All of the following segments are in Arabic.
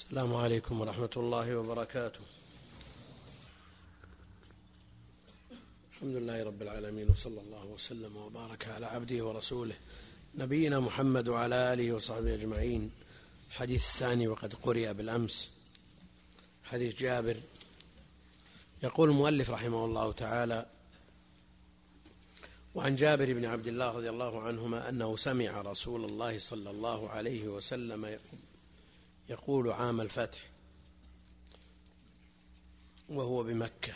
السلام عليكم ورحمة الله وبركاته. الحمد لله رب العالمين، وصلى الله وسلم وبارك على عبده ورسوله نبينا محمد وعلى آله وصحبه أجمعين. الحديث الثاني وقد قرئ بالأمس، حديث جابر. يقول المؤلف رحمه الله تعالى: وعن جابر بن عبد الله رضي الله عنهما أنه سمع رسول الله صلى الله عليه وسلم يقول عام الفتح وهو بمكة،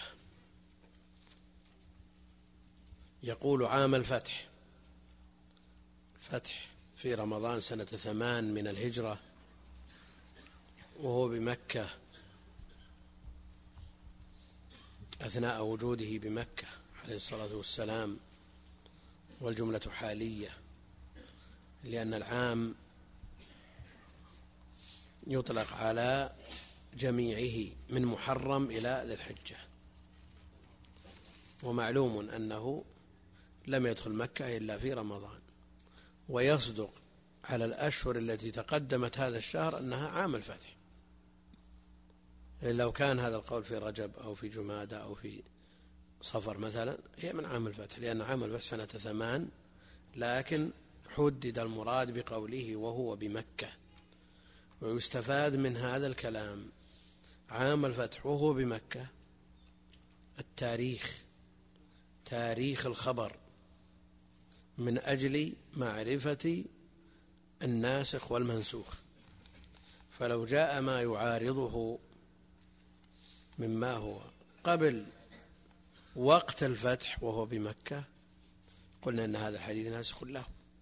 يقول عام الفتح، فتح في رمضان سنة 8 من الهجرة، وهو بمكة أثناء وجوده بمكة عليه الصلاة والسلام، والجملة حالية، لأن العام يطلق على جميعه من محرم إلى ذي الحجة، ومعلوم أنه لم يدخل مكة إلا في رمضان، ويصدق على الأشهر التي تقدمت هذا الشهر أنها عام الفتح. لو كان هذا القول في رجب أو في جمادة أو في صفر مثلا هي من عام الفتح، لأن عام الفتح سنة 8، لكن حدد المراد بقوله وهو بمكة. ويستفاد من هذا الكلام عام الفتح وهو بمكة التاريخ، تاريخ الخبر، من أجل معرفة الناسخ والمنسوخ. فلو جاء ما يعارضه مما هو قبل وقت الفتح وهو بمكة قلنا أن هذا الحديث ناسخ له،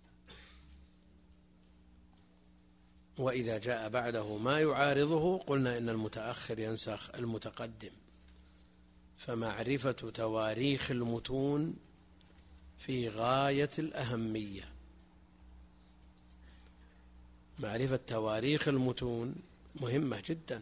وإذا جاء بعده ما يعارضه قلنا إن المتأخر ينسخ المتقدم. فمعرفة تواريخ المتون في غاية الأهمية، معرفة تواريخ المتون مهمة جدا،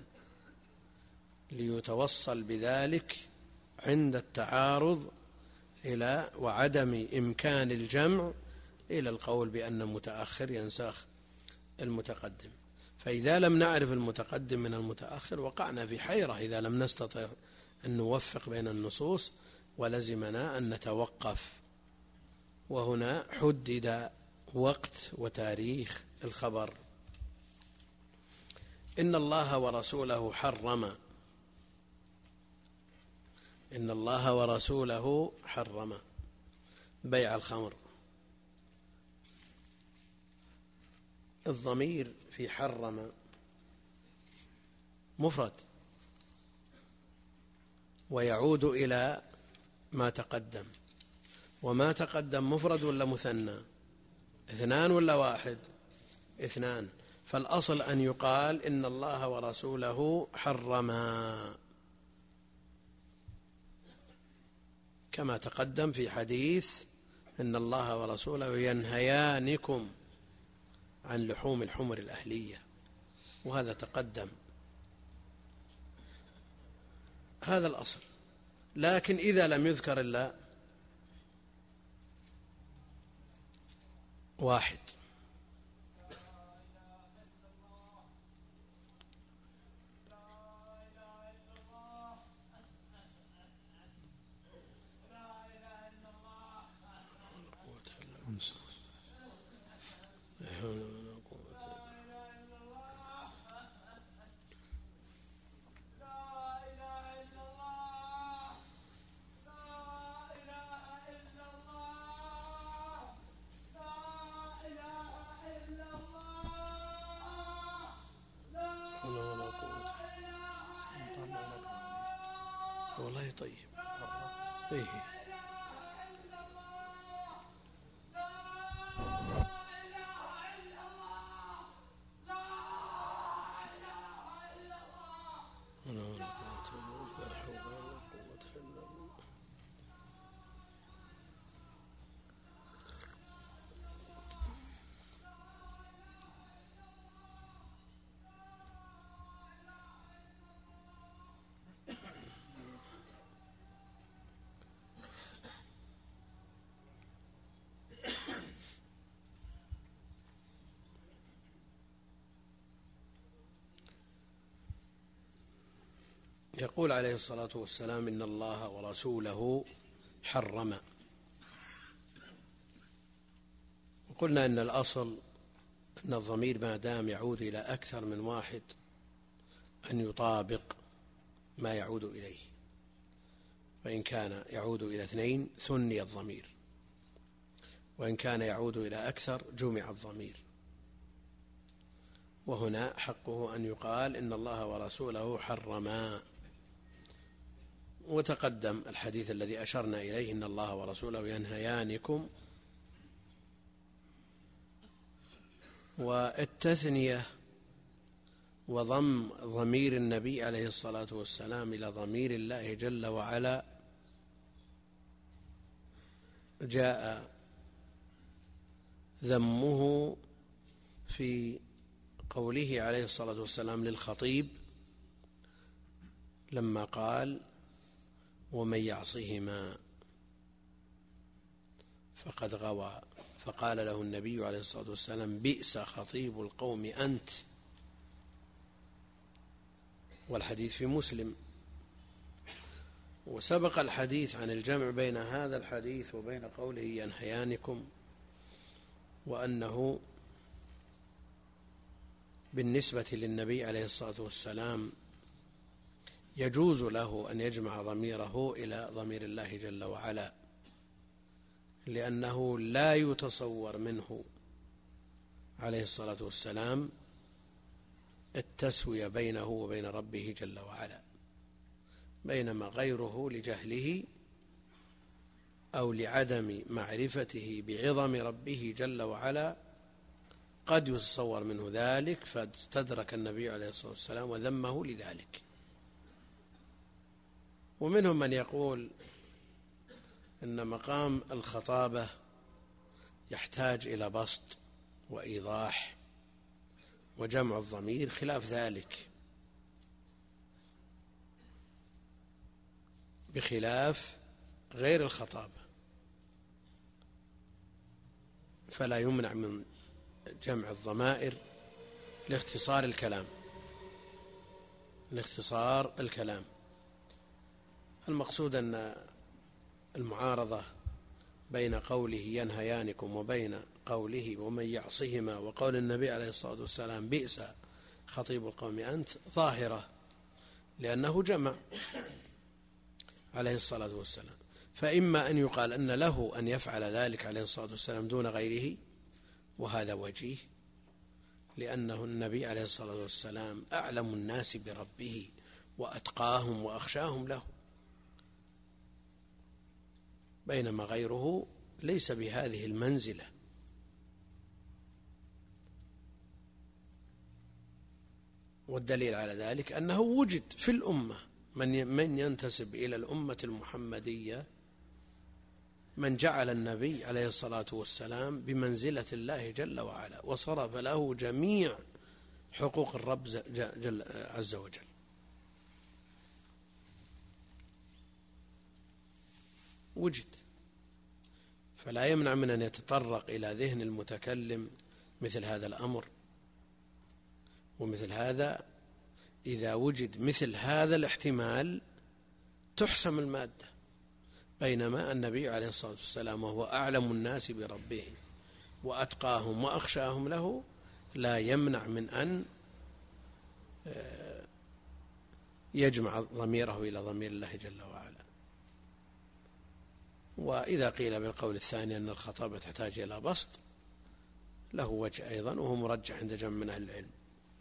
ليتوصل بذلك عند التعارض إلى وعدم إمكان الجمع إلى القول بأن المتأخر ينسخ المتقدم. فإذا لم نعرف المتقدم من المتأخر وقعنا في حيرة إذا لم نستطع أن نوفق بين النصوص، ولزمنا أن نتوقف. وهنا حدد وقت وتاريخ الخبر. إن الله ورسوله حرم، إن الله ورسوله حرم بيع الخمر. الضمير في حرم مفرد، ويعود إلى ما تقدم. وما تقدم مفرد ولا مثنى؟ 2 ولا 1؟ 2. فالأصل أن يقال إن الله ورسوله حرما، كما تقدم في حديث إن الله ورسوله ينهيانكم عن لحوم الحمر الأهلية، وهذا تقدم. هذا الأصل. لكن إذا لم يذكر إلا 1، والله طيب. إيه. يقول عليه الصلاة والسلام: إن الله ورسوله حرم. وقلنا إن الأصل أن الضمير ما دام يعود إلى أكثر من واحد أن يطابق ما يعود إليه، فإن كان يعود إلى اثنين ثني الضمير، وإن كان يعود إلى أكثر جمع الضمير. وهنا حقه أن يقال إن الله ورسوله حرما. وتقدم الحديث الذي أشرنا إليه: إن الله ورسوله ينهيانكم. والتثنية وضم ضمير النبي عليه الصلاة والسلام إلى ضمير الله جل وعلا جاء ذمه في قوله عليه الصلاة والسلام للخطيب لما قال: ومن يعصهما فقد غوى. فقال له النبي عليه الصلاة والسلام: بئس خطيب القوم أنت. والحديث في مسلم. وسبق الحديث عن الجمع بين هذا الحديث وبين قوله ينهيانكم، وأنه بالنسبة للنبي عليه الصلاة والسلام يجوز له أن يجمع ضميره إلى ضمير الله جل وعلا، لأنه لا يتصور منه عليه الصلاة والسلام التسوية بينه وبين ربه جل وعلا، بينما غيره لجهله أو لعدم معرفته بعظم ربه جل وعلا قد يتصور منه ذلك، فاستدرك النبي عليه الصلاة والسلام وذمه لذلك. ومنهم من يقول إن مقام الخطابة يحتاج إلى بسط وإيضاح وجمع الضمير خلاف ذلك، بخلاف غير الخطابة، فلا يمنع من جمع الضمائر لاختصار الكلام. المقصود أن المعارضة بين قوله ينهيانكم وبين قوله ومن يعصهما وقول النبي عليه الصلاة والسلام بئس خطيب القوم أنت ظاهرة، لأنه جمع عليه الصلاة والسلام. فإما أن يقال أن له أن يفعل ذلك عليه الصلاة والسلام دون غيره، وهذا وجيه، لأنه النبي عليه الصلاة والسلام أعلم الناس بربه وأتقاهم وأخشاهم له، بينما غيره ليس بهذه المنزلة. والدليل على ذلك أنه وجد في الأمة من ينتسب إلى الأمة المحمدية من جعل النبي عليه الصلاة والسلام بمنزلة الله جل وعلا، وصرف له جميع حقوق الرب عز وجل. وجد، فلا يمنع من أن يتطرق إلى ذهن المتكلم مثل هذا الأمر. ومثل هذا إذا وجد مثل هذا الاحتمال تحسم المادة، بينما النبي عليه الصلاة والسلام وهو أعلم الناس بربه وأتقاهم وأخشاهم له لا يمنع من أن يجمع ضميره إلى ضمير الله جل وعلا. وإذا قيل بالقول الثاني أن الخطابة تحتاج إلى بسط له وجه أيضا، وهو مرجح عند جمع من أهل العلم.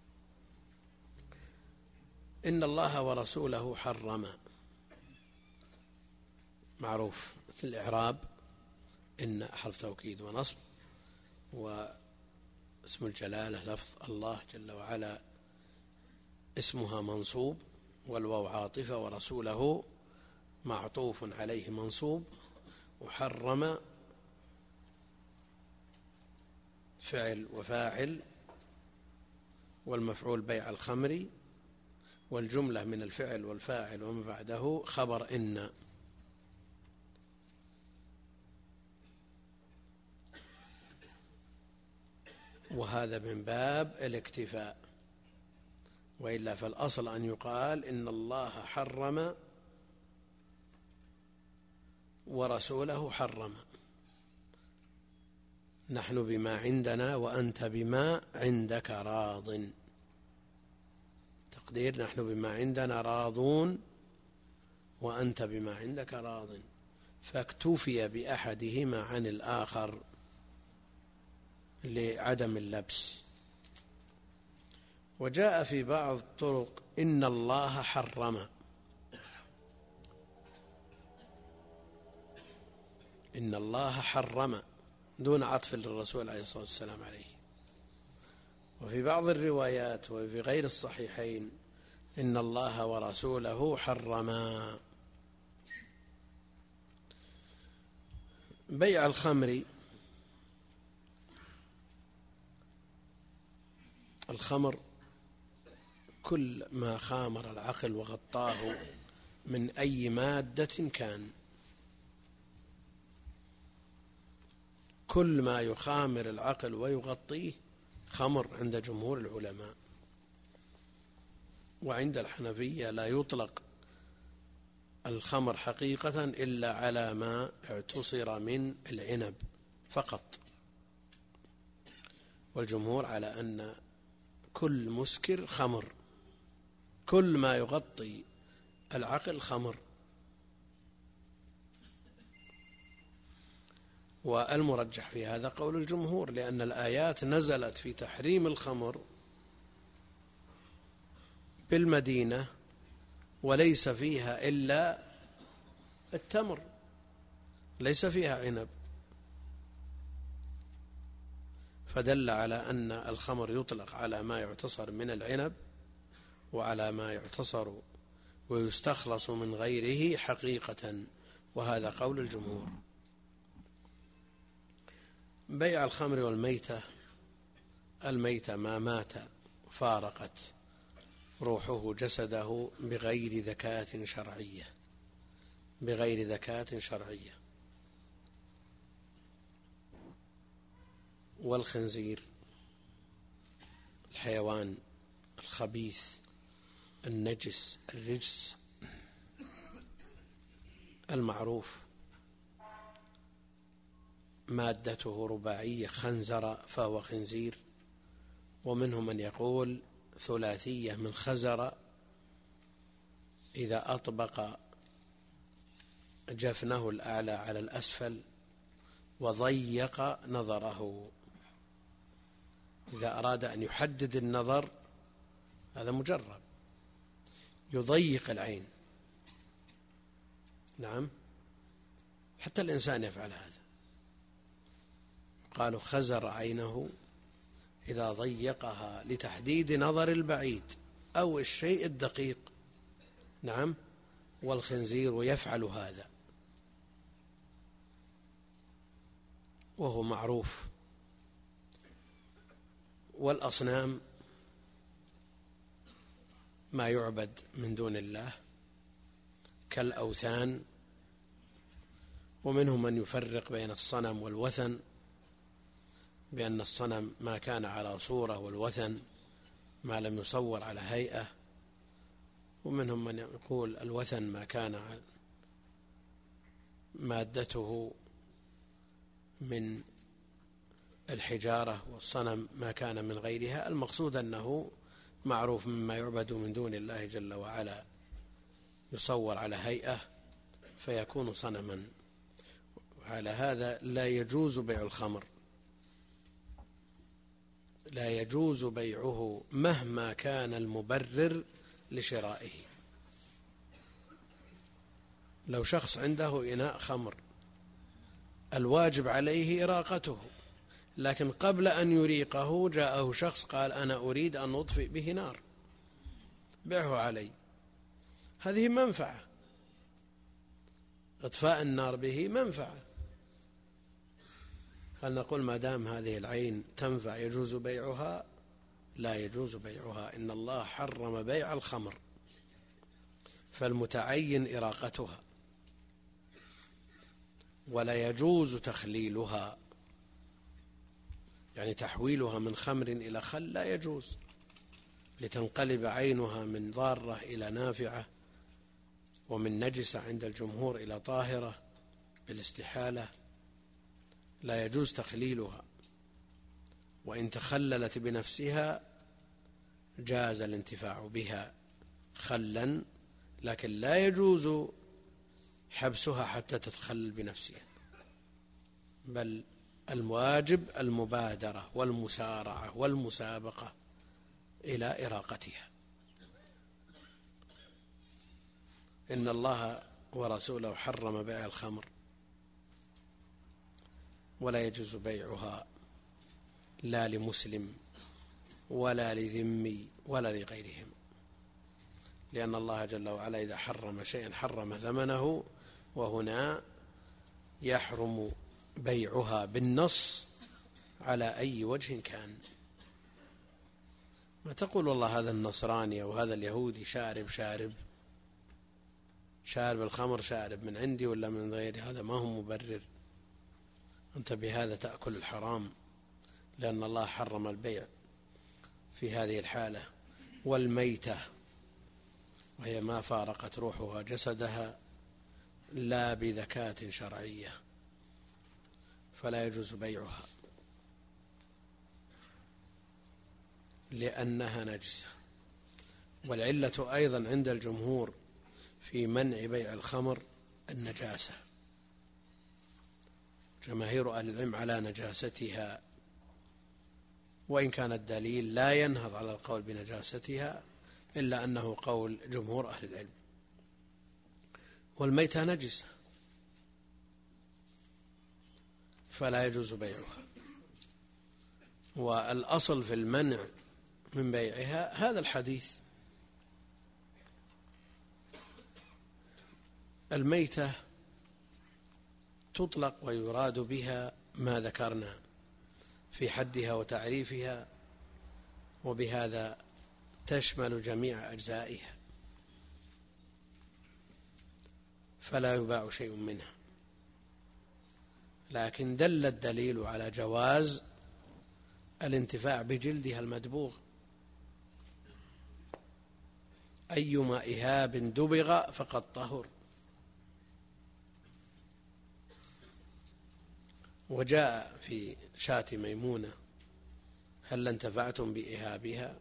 إن الله ورسوله حرم معروف في الإعراب، إن حرف توكيد ونصب، واسم الجلالة لفظ الله جل وعلا اسمها منصوب، والواو عاطفة، ورسوله معطوف عليه منصوب، وحرم فعل وفاعل، والمفعول بيع الخمر، والجملة من الفعل والفاعل وما بعده خبر إن. وهذا من باب الاكتفاء وإلا فالأصل أن يقال إن الله حرم ورسوله حرم، نحن بما عندنا وأنت بما عندك راض، تقدير نحن بما عندنا راضون وأنت بما عندك راض، فاكتفي بأحدهما عن الآخر لعدم اللبس. وجاء في بعض الطرق إن الله حرم، إن الله حرم دون عطف للرسول عليه الصلاة والسلام عليه. وفي بعض الروايات وفي غير الصحيحين إن الله ورسوله حرما. بيع الخمر، الخمر كل ما خامر العقل وغطاه من أي مادة كان، كل ما يخامر العقل ويغطيه خمر عند جمهور العلماء. وعند الحنفية لا يطلق الخمر حقيقة إلا على ما اعتصر من العنب فقط، والجمهور على أن كل مسكر خمر، كل ما يغطي العقل خمر. والمرجح في هذا قول الجمهور، لأن الآيات نزلت في تحريم الخمر بالمدينة وليس فيها إلا التمر، ليس فيها عنب، فدل على أن الخمر يطلق على ما يعتصر من العنب وعلى ما يعتصر ويستخلص من غيره حقيقة، وهذا قول الجمهور. بيع الخمر والميتة، الميتة ما مات فارقت روحه جسده بغير ذكاة شرعية، بغير ذكاة شرعية. والخنزير الحيوان الخبيث النجس الرجس المعروف مادته رباعية خنزر فهو خنزير، ومنهم من يقول ثلاثية من خزر، إذا أطبق جفنه الأعلى على الأسفل وضيق نظره، إذا أراد أن يحدد النظر، هذا مجرب، يضيق العين. نعم، حتى الإنسان يفعل هذا، قالوا خزر عينه إذا ضيقها لتحديد نظر البعيد أو الشيء الدقيق. نعم، والخنزير يفعل هذا وهو معروف. والأصنام ما يعبد من دون الله كالأوثان، ومنهم من يفرق بين الصنم والوثن بأن الصنم ما كان على صورة والوثن ما لم يصور على هيئة، ومنهم من يقول الوثن ما كان مادته من الحجارة والصنم ما كان من غيرها. المقصود أنه معروف مما يعبد من دون الله جل وعلا يصور على هيئة فيكون صنما. وعلى هذا لا يجوز بيع الخمر، لا يجوز بيعه مهما كان المبرر لشرائه. لو شخص عنده إناء خمر الواجب عليه إراقته، لكن قبل أن يريقه جاءه شخص قال أنا أريد أن أطفئ به نار، بيعه علي، هذه منفعة، إطفاء النار به منفعة. هل نقول ما دام هذه العين تنفع يجوز بيعها؟ لا يجوز بيعها، إن الله حرم بيع الخمر، فالمتعين إراقتها، ولا يجوز تخليلها، يعني تحويلها من خمر إلى خل لا يجوز، لتنقلب عينها من ضارة إلى نافعة، ومن نجسة عند الجمهور إلى طاهرة بالاستحالة، لا يجوز تخليلها، وإن تخللت بنفسها جاز الانتفاع بها خلا، لكن لا يجوز حبسها حتى تتخلل بنفسها، بل الواجب المبادرة والمسارعة والمسابقة إلى إراقتها. إن الله ورسوله حرم بيع الخمر، ولا يجوز بيعها لا لمسلم ولا لذمي ولا لغيرهم، لأن الله جل وعلا إذا حرم شيئا حرم ثمنه، وهنا يحرم بيعها بالنص على أي وجه كان. ما تقول والله هذا النصراني أو هذا اليهودي شارب الخمر، شارب من عندي ولا من غيري، هذا ما هو مبرر. أنت بهذا تأكل الحرام، لأن الله حرم البيع في هذه الحالة. والميتة وهي ما فارقت روحها جسدها لا بذكاة شرعية، فلا يجوز بيعها لأنها نجسة. والعلة أيضا عند الجمهور في منع بيع الخمر النجاسة، جماهير أهل العلم على نجاستها، وإن كان الدليل لا ينهض على القول بنجاستها، إلا أنه قول جمهور أهل العلم. والميتة نجسة فلا يجوز بيعها، والأصل في المنع من بيعها هذا الحديث. الميتة تطلق ويراد بها ما ذكرنا في حدها وتعريفها، وبهذا تشمل جميع أجزائها، فلا يباع شيء منها. لكن دل الدليل على جواز الانتفاع بجلدها المدبوغ، أيما إهاب دبغ فقد طهر. وجاء في شاة ميمونة: هل انتفعتم بإهابها؟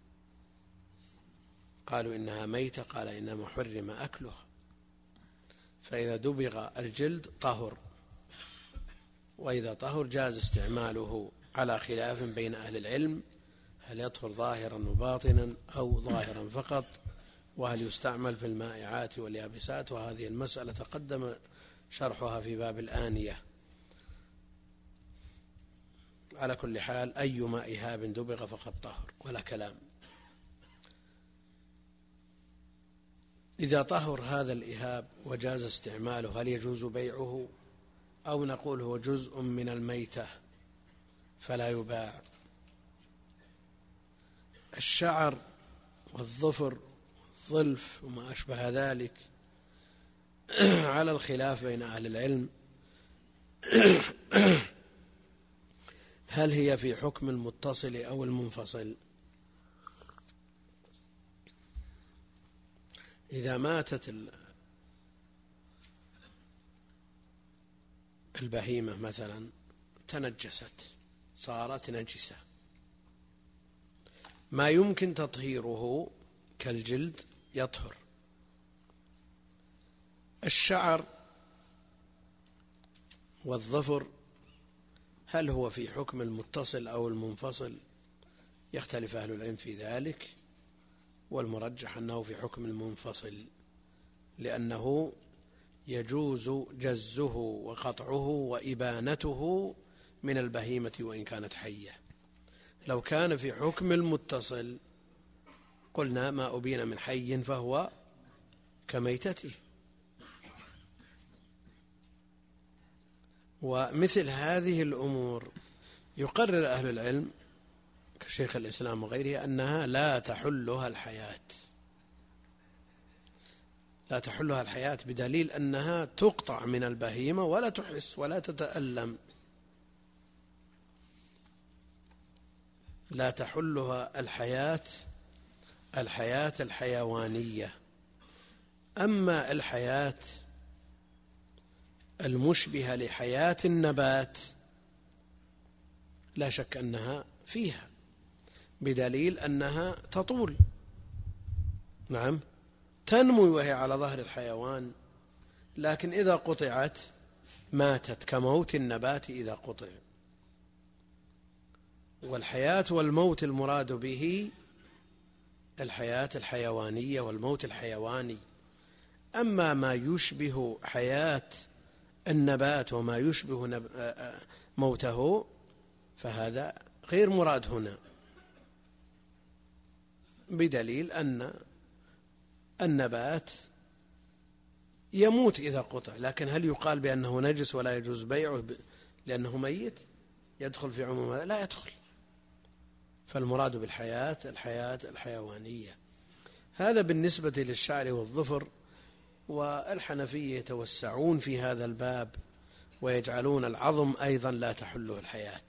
قالوا إنها ميتة، قال إنما حرم أكلها. فإذا دبغ الجلد طهر، وإذا طهر جاز استعماله، على خلاف بين أهل العلم هل يطهر ظاهرا وباطنا أو ظاهرا فقط، وهل يستعمل في المائعات واليابسات، وهذه المسألة تقدم شرحها في باب الآنية. على كل حال أيما إهاب دبغ فقد طهر ولا كلام. إذا طهر هذا الإهاب وجاز استعماله، هل يجوز بيعه أو نقول هو جزء من الميتة فلا يباع؟ الشعر والظفر والظلف وما أشبه ذلك على الخلاف بين أهل العلم، هل هي في حكم المتصل أو المنفصل؟ إذا ماتت البهيمة مثلا تنجست، صارت نجسة، ما يمكن تطهيره كالجلد يطهر. الشعر والظفر هل هو في حكم المتصل أو المنفصل؟ يختلف أهل العلم في ذلك، والمرجح أنه في حكم المنفصل، لأنه يجوز جزه وقطعه وإبانته من البهيمة وإن كانت حية. لو كان في حكم المتصل قلنا ما أبين من حي فهو كميتته. ومثل هذه الأمور يقرر أهل العلم كشيخ الإسلام وغيره أنها لا تحلها الحياة، لا تحلها الحياة، بدليل أنها تقطع من البهيمة ولا تحس ولا تتألم، لا تحلها الحياة الحياة الحيوانية. أما الحياة المشبهة لحياة النبات لا شك أنها فيها، بدليل أنها تطول، نعم، تنمو وهي على ظهر الحيوان، لكن إذا قطعت ماتت كموت النبات إذا قطع. والحياة والموت المراد به الحياة الحيوانية والموت الحيواني. أما ما يشبه حياة النبات وما يشبه موته فهذا غير مراد هنا، بدليل أن النبات يموت إذا قطع، لكن هل يقال بأنه نجس ولا يجوز بيعه لأنه ميت؟ يدخل في عموم هذا؟ لا يدخل. فالمراد بالحياة الحياة الحيوانية. هذا بالنسبة للشعر والظفر. والحنفية يتوسعون في هذا الباب ويجعلون العظم أيضا لا تحله الحياة،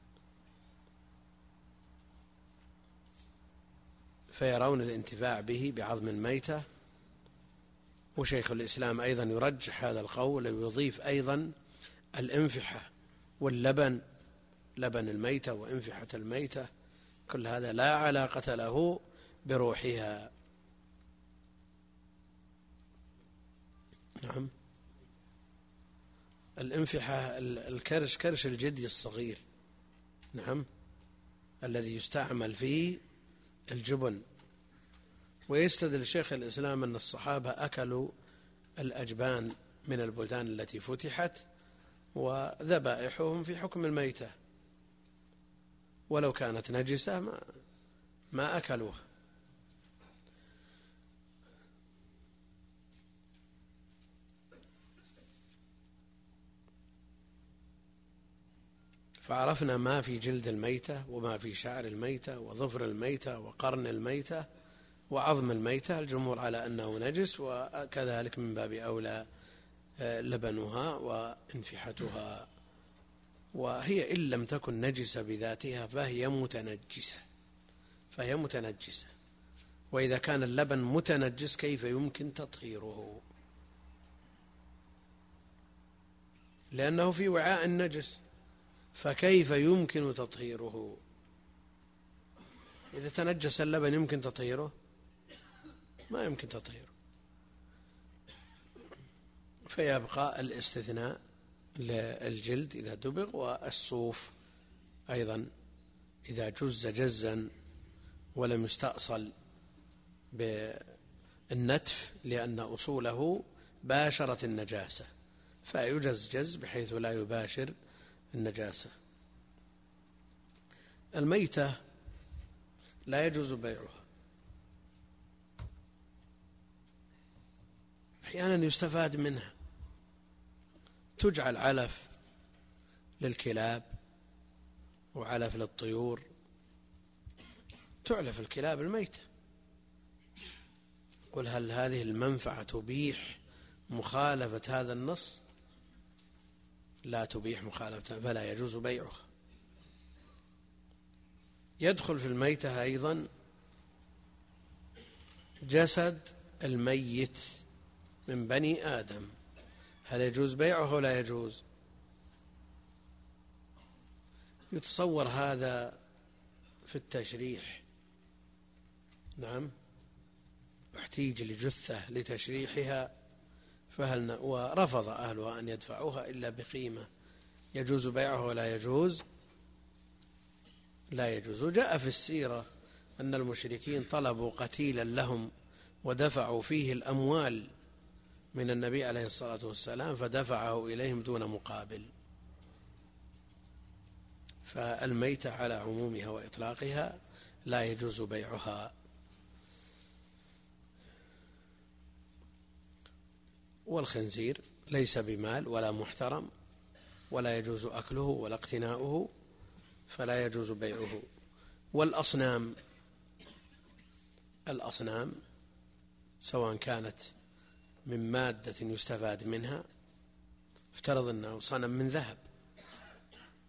فيرون الانتفاع به بعظم الميتة. وشيخ الإسلام أيضا يرجح هذا القول ويضيف أيضا الإنفحة واللبن، لبن الميتة وإنفحة الميتة، كل هذا لا علاقة له بروحها. نعم، الإنفحة الكرش، كرش الجدي الصغير، نعم، الذي يستعمل فيه الجبن. ويستدل شيخ الإسلام أن الصحابة أكلوا الأجبان من البلدان التي فتحت وذبائحهم في حكم الميتة، ولو كانت نجسة ما أكلوها. فعرفنا ما في جلد الميتة وما في شعر الميتة وظفر الميتة وقرن الميتة وعظم الميتة. الجمهور على أنه نجس، وكذلك من باب أولى لبنها وانفحتها. وهي إن لم تكن نجسة بذاتها فهي متنجسة. وإذا كان اللبن متنجس كيف يمكن تطهيره؟ لأنه في وعاء النجس، فكيف يمكن تطهيره؟ إذا تنجس اللبن يمكن تطهيره؟ ما يمكن تطهيره. فيبقى الاستثناء للجلد إذا دبغ، والصوف أيضا إذا جز جزا ولم يستأصل بالنتف لأن أصوله باشرت النجاسة، فيجز جز بحيث لا يباشر النجاسة. الميتة لا يجوز بيعها، أحيانا يستفاد منها، تجعل علف للكلاب وعلف للطيور، تعلف الكلاب الميتة. قل هل هذه المنفعة تبيح مخالفة هذا النص؟ لا تبيح مخالفة، فلا يجوز بيعها. يدخل في الميتة أيضا جسد الميت من بني آدم، هل يجوز بيعه ولا يجوز؟ يتصور هذا في التشريح، نعم، احتيج لجثة لتشريحها، ورفض أهلها أن يدفعوها إلا بقيمة، يجوز بيعه ولا يجوز؟ لا يجوز. وجاء في السيرة أن المشركين طلبوا قتيلا لهم ودفعوا فيه الأموال من النبي عليه الصلاة والسلام فدفعه إليهم دون مقابل. فالميتة على عمومها وإطلاقها لا يجوز بيعها. والخنزير ليس بمال ولا محترم، ولا يجوز أكله ولا اقتناؤه، فلا يجوز بيعه. والأصنام سواء كانت من مادة يستفاد منها، افترض أنه صنم من ذهب،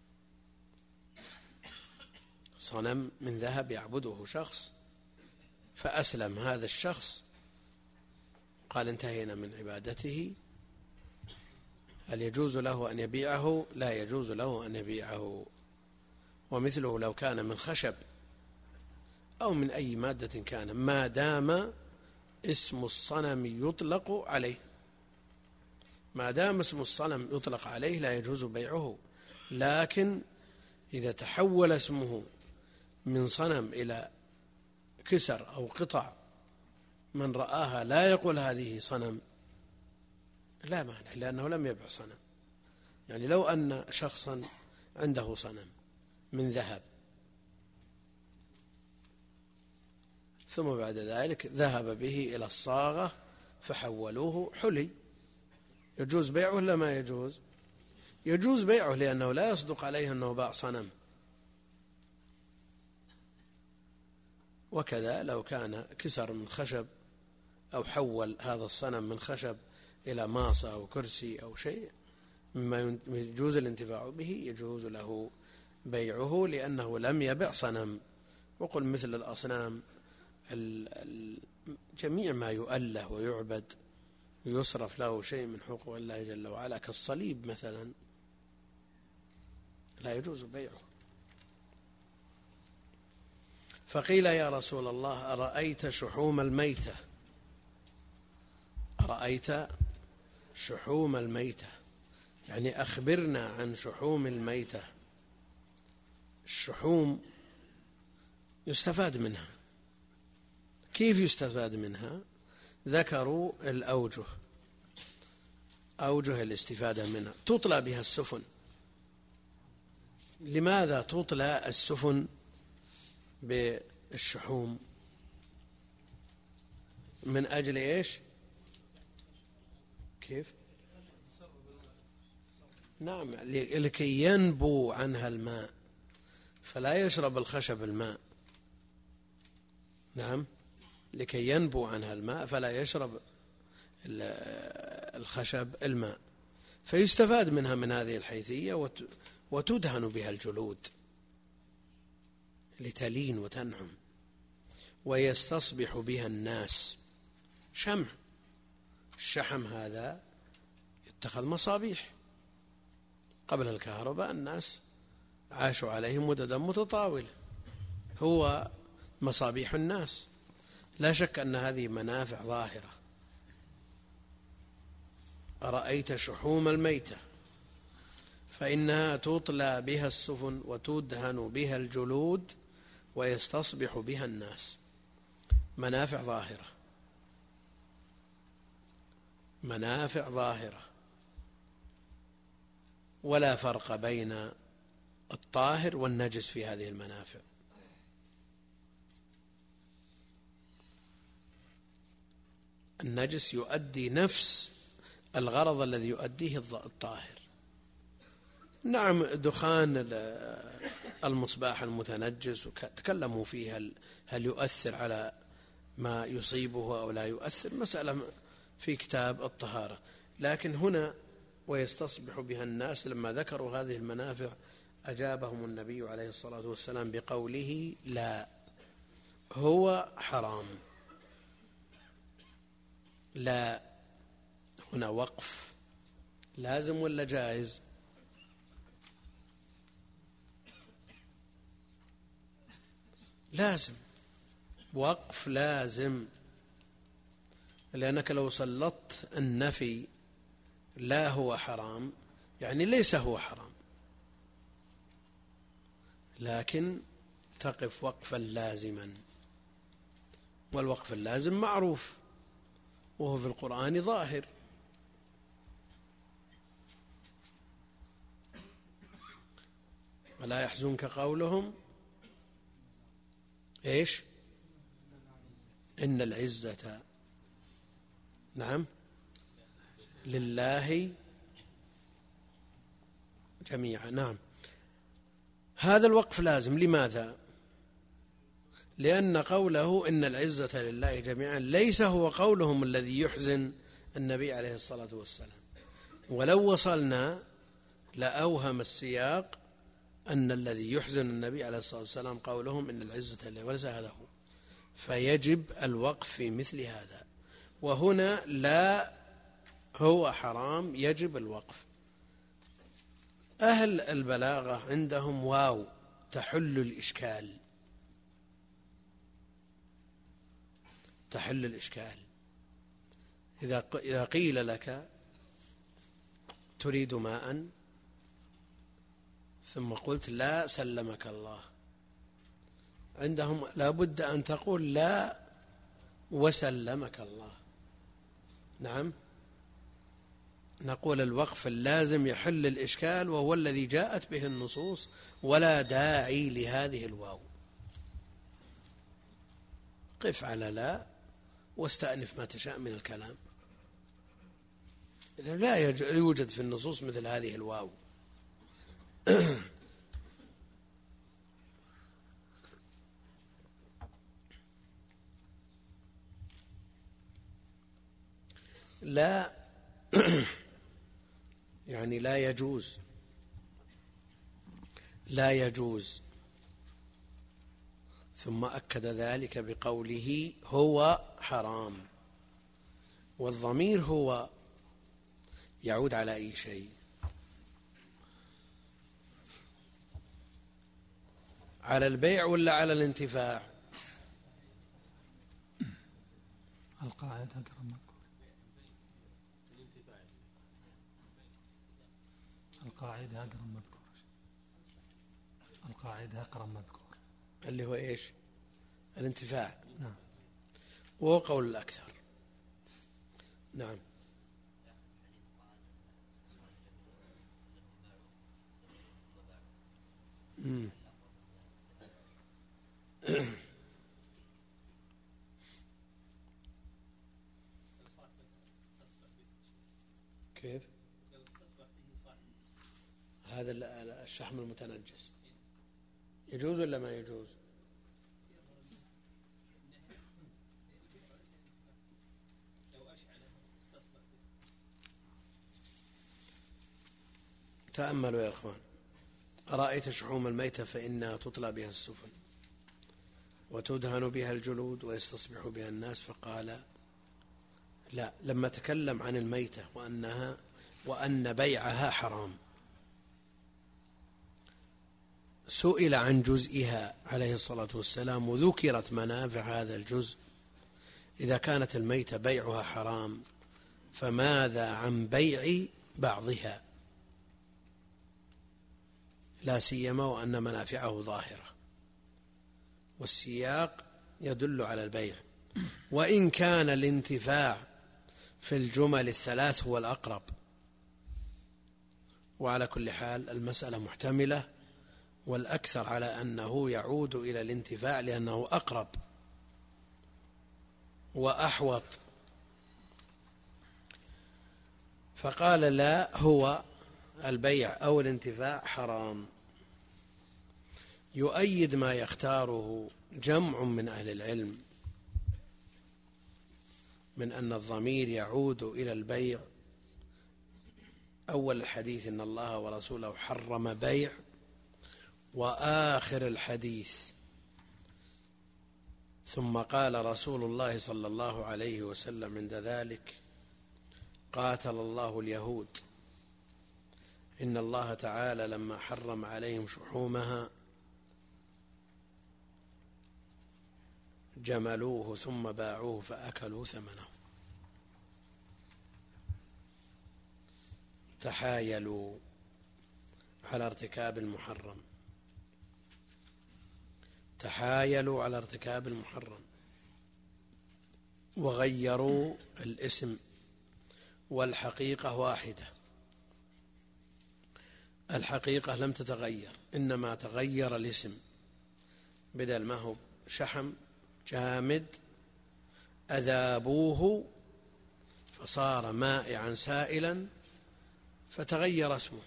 صنم من ذهب يعبده شخص فأسلم هذا الشخص، قال انتهينا من عبادته، هل يجوز له أن يبيعه؟ لا يجوز له أن يبيعه. ومثله لو كان من خشب أو من أي مادة كان، ما دام اسم الصنم يطلق عليه، ما دام اسم الصنم يطلق عليه لا يجوز بيعه. لكن إذا تحول اسمه من صنم إلى كسر أو قطع من رآها لا يقول هذه صنم، لا مانع، لأنه لم يبع صنم. يعني لو أن شخصا عنده صنم من ذهب ثم بعد ذلك ذهب به إلى الصاغة فحولوه حلي، يجوز بيعه ولا ما يجوز؟ يجوز بيعه، لأنه لا يصدق عليه أنه باع صنم. وكذا لو كان كسر من خشب أو حول هذا الصنم من خشب إلى ماصة أو كرسي أو شيء مما يجوز الانتفاع به، يجوز له بيعه لأنه لم يبع صنم. وقل مثل الأصنام جميع ما يؤله ويعبد ويصرف له شيء من حقوق الله جل وعلا كالصليب مثلا لا يجوز بيعه. فقيل يا رسول الله أرأيت شحوم الميتة؟ أرأيت شحوم الميتة يعني أخبرنا عن شحوم الميتة. الشحوم يستفاد منها. كيف يستفاد منها؟ ذكروا أوجه الاستفادة منها. تطلى بها السفن. لماذا تطلى السفن بالشحوم؟ من أجل إيش؟ كيف؟ نعم، لكي ينبو عنها الماء، فلا يشرب الخشب الماء. نعم، لكي ينبو عنها الماء فلا يشرب الخشب الماء، فيستفاد منها من هذه الحيثية وتدهن بها الجلود لتلين وتنعم، ويستصبح بها الناس. شمع الشحم هذا يتخذ مصابيح. قبل الكهرباء الناس عاشوا عليه مددا متطاولة، هو مصابيح الناس. لا شك أن هذه منافع ظاهرة. أرأيت شحوم الميتة فإنها تطلى بها السفن وتدهن بها الجلود ويستصبح بها الناس. منافع ظاهرة، منافع ظاهرة، ولا فرق بين الطاهر والنجس في هذه المنافع. النجس يؤدي نفس الغرض الذي يؤديه الطاهر. نعم، دخان المصباح المتنجس تكلموا فيها هل يؤثر على ما يصيبه أو لا يؤثر، مسألة في كتاب الطهارة. لكن هنا ويستصبح بها الناس، لما ذكروا هذه المنافع أجابهم النبي عليه الصلاة والسلام بقوله لا، هو حرام. لا هنا وقف لازم ولا جائز؟ لازم، وقف لازم، لأنك لو سلطت النفي لا هو حرام يعني ليس هو حرام، لكن تقف وقفا لازما. والوقف اللازم معروف وهو في القرآن ظاهر. ولا يحزنك قولهم إيش؟ إن العزة نعم لله جميعا. نعم، هذا الوقف لازم. لماذا؟ لأن قوله إن العزة لله جميعا ليس هو قولهم الذي يحزن النبي عليه الصلاة والسلام. ولو وصلنا لأوهم السياق أن الذي يحزن النبي عليه الصلاة والسلام قولهم إن العزة لله، وليس هذا هو. فيجب الوقف في مثل هذا. وهنا لا هو حرام يجب الوقف. أهل البلاغة عندهم واو تحل الإشكال، تحل الإشكال. إذا قيل لك تريد ماء ثم قلت لا سلمك الله، عندهم لابد أن تقول لا وسلمك الله. نعم، نقول الوقف اللازم يحل الإشكال وهو الذي جاءت به النصوص، ولا داعي لهذه الواو. قف على لا واستأنف ما تشاء من الكلام. لا يوجد في النصوص مثل هذه الواو. لا يعني لا يجوز، لا يجوز. ثم أكد ذلك بقوله هو حرام، والضمير هو يعود على أي شيء؟ على البيع ولا على الانتفاع؟ القاعدة أقرب مذكور. القاعدة أقرب مذكور. القاعدة أقرب مذكور اللي هو إيش؟ الانتفاع. نعم. وهو قول الأكثر. نعم. كيف؟ هذا الشحم المتنجس يجوز ولا ما يجوز؟ تأملوا يا أخوان. أرأيت شحوم الميتة فإنها تطلى بها السفن وتدهن بها الجلود ويستصبح بها الناس، فقال لا، لما تكلم عن الميتة وأن بيعها حرام سئل عن جزئها عليه الصلاة والسلام وذكرت منافع هذا الجزء. إذا كانت الميتة بيعها حرام فماذا عن بيع بعضها، لا سيما وأن منافعه ظاهرة، والسياق يدل على البيع. وإن كان الانتفاع في الجمل الثلاث هو الأقرب، وعلى كل حال المسألة محتملة، والأكثر على أنه يعود إلى الانتفاع لأنه أقرب وأحوط. فقال لا، هو البيع أو الانتفاع حرام. يؤيد ما يختاره جمع من أهل العلم من أن الضمير يعود إلى البيع. أول الحديث إن الله ورسوله حرم بيع، وآخر الحديث ثم قال رسول الله صلى الله عليه وسلم عند ذلك قاتل الله اليهود إن الله تعالى لما حرم عليهم شحومها جملوه ثم باعوه فأكلوا ثمنه. تحايلوا على ارتكاب المحرم، تحايلوا على ارتكاب المحرم وغيروا الاسم، والحقيقة واحدة. الحقيقة لم تتغير، إنما تغير الاسم، بدل ما هو شحم جامد أذابوه فصار مائعا سائلا فتغير اسمه،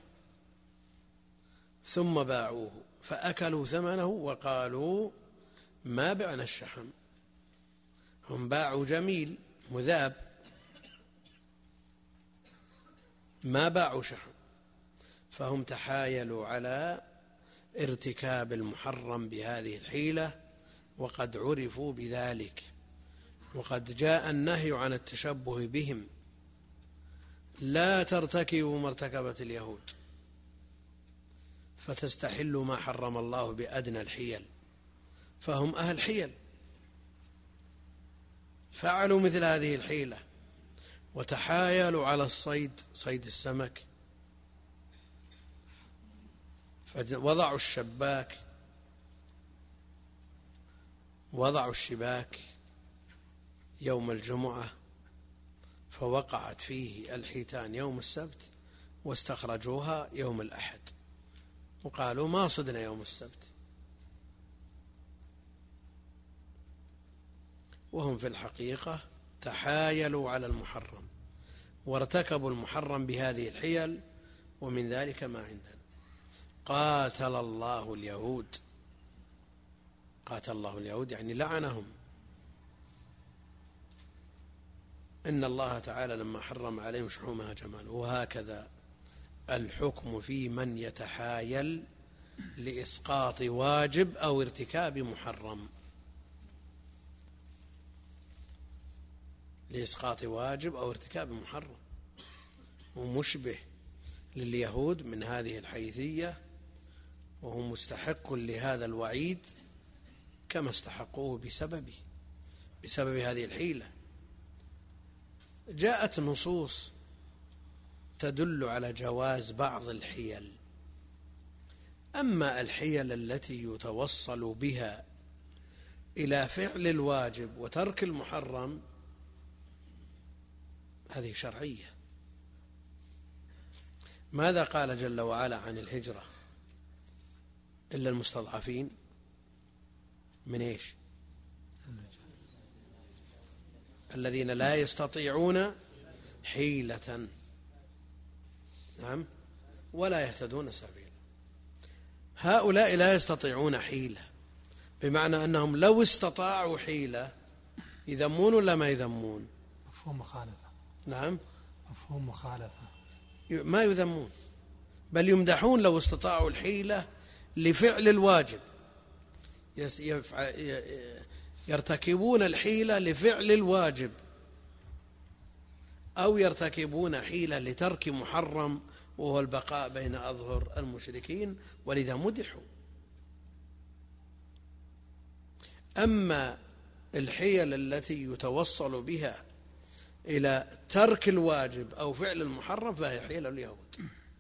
ثم باعوه فأكلوا ثمنه وقالوا ما بعنا الشحم. هم باعوا جميل مذاب، ما باعوا شحم، فهم تحايلوا على ارتكاب المحرم بهذه الحيلة وقد عرفوا بذلك، وقد جاء النهي عن التشبه بهم. لا ترتكبوا ما ارتكبت اليهود فتستحلوا ما حرم الله بأدنى الحيل، فهم أهل حيل، فعلوا مثل هذه الحيلة وتحايلوا على الصيد، صيد السمك، فوضعوا الشباك، وضعوا الشباك يوم الجمعة فوقعت فيه الحيتان يوم السبت، واستخرجوها يوم الأحد وقالوا ما صدنا يوم السبت، وهم في الحقيقة تحايلوا على المحرم وارتكبوا المحرم بهذه الحيل، ومن ذلك ما عندنا. قاتل الله اليهود، قاتل الله اليهود يعني لعنهم. إن الله تعالى لما حرم عليهم شحومها جمال. وهكذا الحكم في من يتحايل لإسقاط واجب أو ارتكاب محرم، لإسقاط واجب أو ارتكاب محرم، ومشبه لليهود من هذه الحيثية، وهو مستحق لهذا الوعيد كما استحقوه بسبب هذه الحيلة. جاءت نصوص تدل على جواز بعض الحيل، أما الحيل التي يتوصل بها إلى فعل الواجب وترك المحرم هذه شرعية. ماذا قال جل وعلا عن الهجرة؟ إلا المستضعفين من إيش؟ الذين لا يستطيعون حيلة، نعم، ولا يهتدون سبيلا. هؤلاء لا يستطيعون حيلة، بمعنى أنهم لو استطاعوا حيلة يذمون ولا ما يذمون؟ مفهوم مخالفة. نعم، مفهوم مخالفة، ما يذمون بل يمدحون لو استطاعوا الحيلة لفعل الواجب، يرتكبون الحيلة لفعل الواجب، أو يرتكبون حيلة لترك محرم وهو البقاء بين أظهر المشركين، ولذا مدحوا. أما الحيل التي يتوصل بها إلى ترك الواجب أو فعل المحرم فهي حيل اليهود.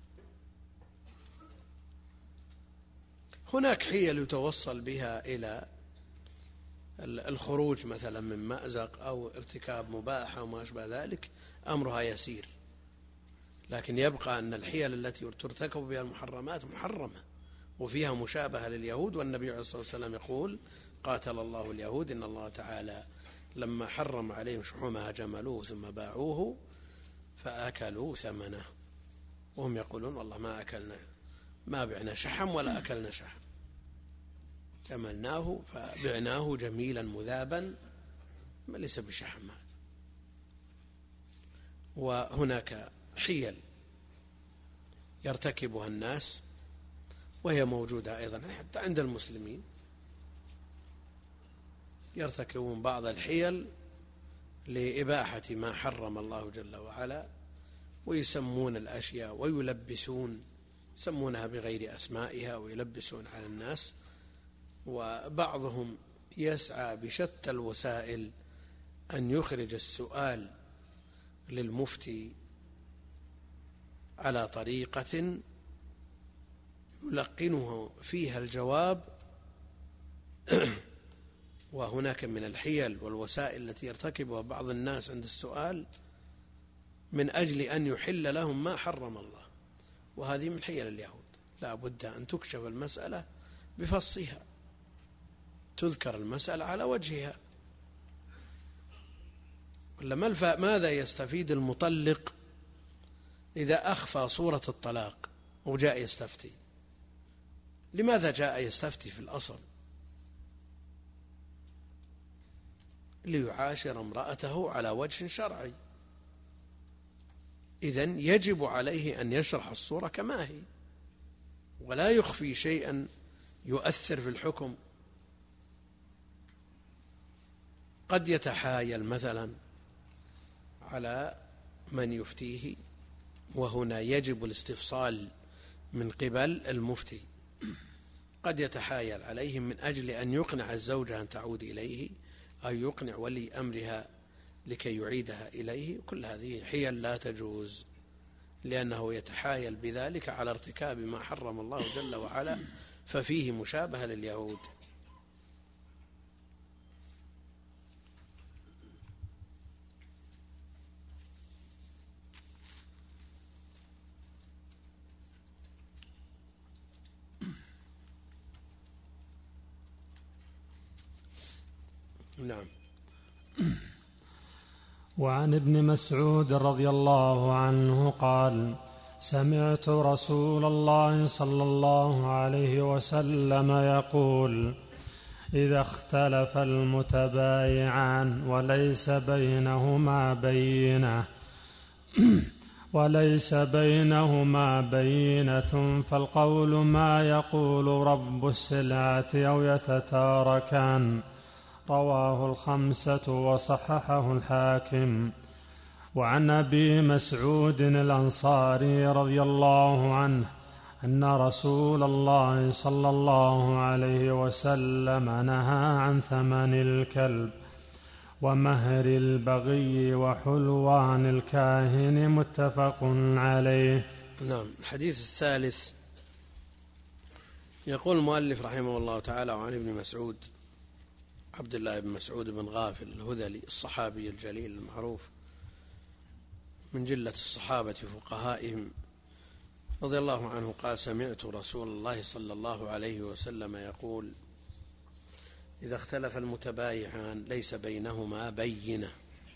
هناك حيل يتوصل بها إلى الخروج مثلا من مأزق أو ارتكاب مباح أو ما أشبه ذلك، أمرها يسير، لكن يبقى أن الحيل التي ترتكب بها المحرمات محرمة وفيها مشابهة لليهود. والنبي عليه الصلاة والسلام يقول: قاتل الله اليهود، إن الله تعالى لما حرم عليهم شحومها جملوه ثم باعوه فأكلوا ثمنه، وهم يقولون والله ما بعنا شحم ولا أكلنا شحم، جملناه فبعناه جميلا مذابا ما ليس بشحم. وهناك حيل يرتكبها الناس وهي موجودة أيضا حتى عند المسلمين، يرتكبون بعض الحيل لإباحة ما حرم الله جل وعلا، ويسمون الأشياء ويلبسون، يسمونها بغير أسمائها ويلبسون على الناس. وبعضهم يسعى بشتى الوسائل أن يخرج السؤال للمفتي على طريقة يلقنه فيها الجواب. وهناك من الحيل والوسائل التي يرتكبها بعض الناس عند السؤال من أجل أن يحل لهم ما حرم الله، وهذه من حيل اليهود. لا بد أن تكشف المسألة بفصها، تذكر المسألة على وجهها، ولا ماذا يستفيد المطلق إذا أخفى صورة الطلاق وجاء يستفتي؟ لماذا جاء يستفتي في الأصل؟ ليعاشر امرأته على وجه شرعي، إذن يجب عليه أن يشرح الصورة كما هي ولا يخفي شيئا يؤثر في الحكم. قد يتحايل مثلا على من يفتيه، وهنا يجب الاستفصال من قبل المفتي. قد يتحايل عليهم من أجل أن يقنع الزوجة أن تعود إليه، أو يقنع ولي أمرها لكي يعيدها إليه. كل هذه حيل لا تجوز، لأنه يتحايل بذلك على ارتكاب ما حرم الله جل وعلا، ففيه مشابهة لليهود. نعم. وعن ابن مسعود رضي الله عنه قال: سمعت رسول الله صلى الله عليه وسلم يقول: إذا اختلف المتبايعان وليس بينهما بينة فالقول ما يقول رب السلعة أو يتتاركان. رواه الخمسة وصححه الحاكم. وعن أبي مسعود الأنصاري رضي الله عنه أن رسول الله صلى الله عليه وسلم نهى عن ثمن الكلب ومهر البغي وحلوان الكاهن. متفق عليه. نعم. الحديث الثالث يقول المؤلف رحمه الله تعالى: وعن ابن مسعود عبد الله بن مسعود بن غافل الهذلي الصحابي الجليل المعروف من جلة الصحابة فقهائهم رضي الله عنه قال: سمعت رسول الله صلى الله عليه وسلم يقول: إذا اختلف المتبايعان ليس بينهما بينة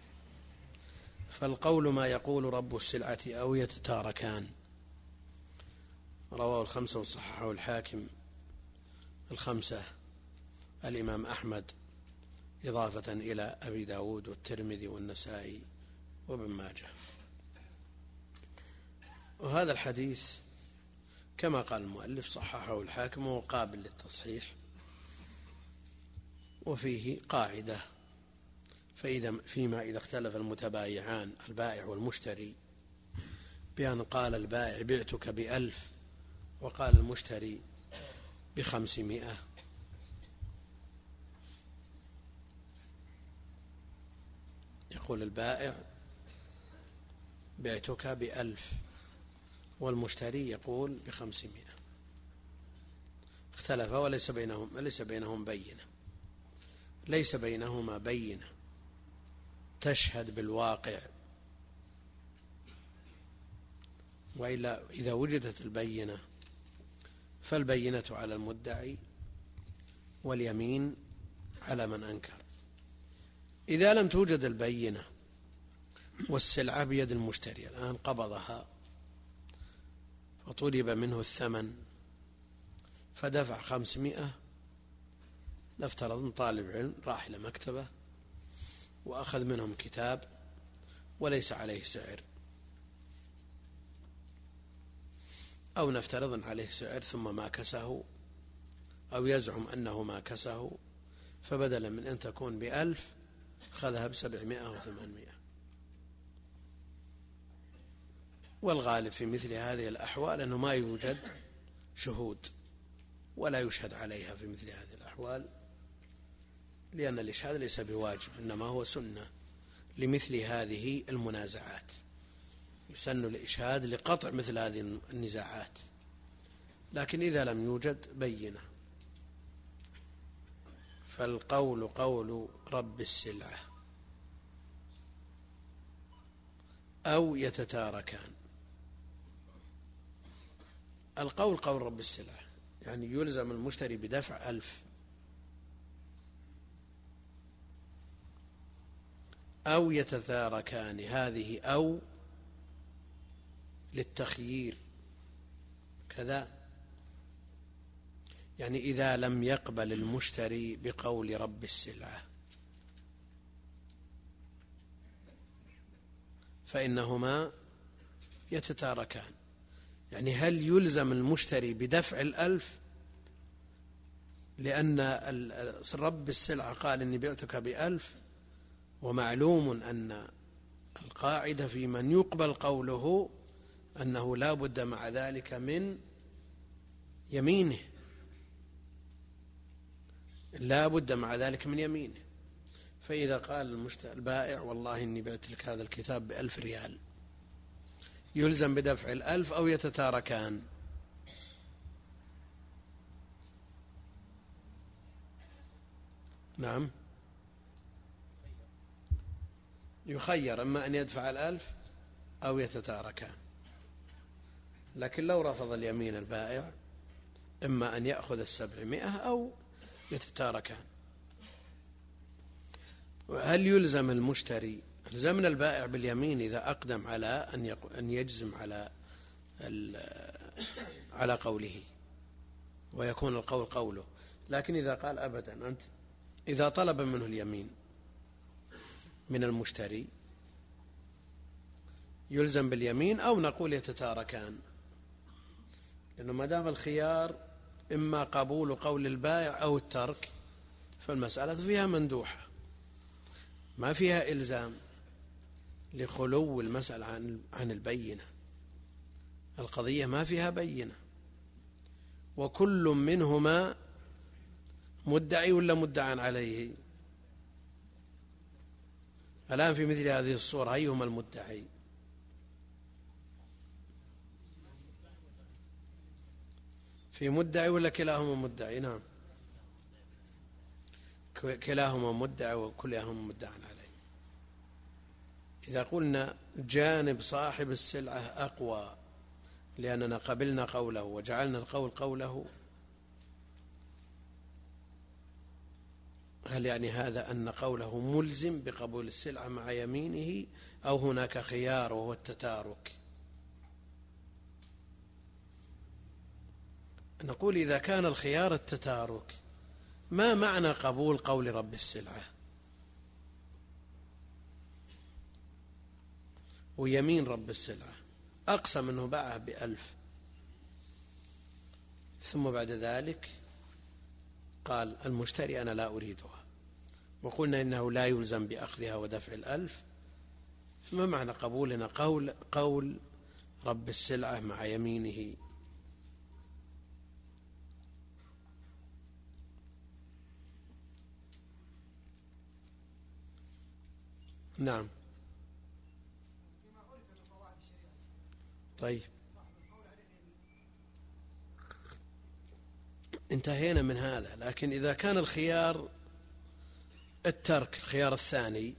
فالقول ما يقول رب السلعة أو يتتاركان. رواه الخمسة وصححه الحاكم. الخمسة الإمام أحمد إضافة إلى أبي داود والترمذي والنسائي وابن ماجه. وهذا الحديث كما قال المؤلف صححه الحاكم وهو قابل للتصحيح، وفيه قاعدة: فيما إذا اختلف المتبايعان البائع والمشتري بأن قال البائع بعتك ب1000 وقال المشتري ب500، يقول البائع بعتك ب1000 والمشتري يقول ب500. اختلف وليس بينهم بينة، ليس بينهما بينة تشهد بالواقع، وإلا إذا وجدت البينة فالبينة على المدعي واليمين على من أنكر. إذا لم توجد البينة والسلعة بيد المشتري الآن قبضها فطلب منه الثمن فدفع 500، نفترض طالب علم راح إلى مكتبة وأخذ منهم كتاب وليس عليه سعر، أو نفترض عليه سعر ثم ماكسه أو يزعم أنه ماكسه، فبدلا من أن تكون ب1000 أخذها ب700 أو 800. والغالب في مثل هذه الأحوال أنه ما يوجد شهود ولا يشهد عليها في مثل هذه الأحوال، لأن الإشهاد ليس بواجب، إنما هو سنة لمثل هذه المنازعات. يسن الإشهاد لقطع مثل هذه النزاعات، لكن إذا لم يوجد بينة فالقول قول رب السلعة أو يتتاركان. القول قول رب السلعة يعني يلزم المشتري بدفع 1000 أو يتتاركان. هذه أو للتخيير كذا، يعني إذا لم يقبل المشتري بقول رب السلعة فإنهما يتتاركان. يعني هل يلزم المشتري بدفع 1000 لأن رب السلعة قال إني بعتك ب1000، ومعلوم أن القاعدة في من يقبل قوله أنه لا بد مع ذلك من يمينه، لا بد مع ذلك من يمينه. فإذا قال البائع والله إني بعت لك هذا الكتاب ب1000 ريال، يلزم بدفع 1000 أو يتتاركان؟ نعم، يخير إما أن يدفع 1000 أو يتتاركان. لكن لو رفض اليمين البائع إما أن يأخذ 700 أو يتتاركان. هل يلزم المشتري؟ يلزمنا البائع باليمين إذا أقدم على أن يجزم على قوله ويكون القول قوله. لكن إذا قال أبدا، أنت إذا طلب منه اليمين من المشتري يلزم باليمين أو نقول يتتاركان، لأنه ما دام الخيار إما قبول قول البائع أو الترك فالمسألة فيها مندوحة، ما فيها إلزام لخلو المسألة عن البينة. القضية ما فيها بينة، وكل منهما مدعي ولا مدعى عليه. الآن في مثل هذه الصورة أيهما المدعي؟ في مدعي ولا كلاهما مدعي؟ نعم، كلاهما مدعي وكلاهما مدعى عليه. إذا قلنا جانب صاحب السلعة أقوى لأننا قبلنا قوله وجعلنا القول قوله، هل يعني هذا أن قوله ملزم بقبول السلعة مع يمينه أو هناك خيار وهو التتارك؟ نقول إذا كان الخيار التتارك ما معنى قبول قول رب السلعة ويمين رب السلعة؟ أقسم أنه باعه ب1000 ثم بعد ذلك قال المشتري أنا لا أريدها، وقلنا إنه لا يلزم بأخذها ودفع 1000، فما معنى قبولنا قول رب السلعة مع يمينه؟ نعم. طيب انتهينا من هذا. لكن إذا كان الخيار الترك، الخيار الثاني،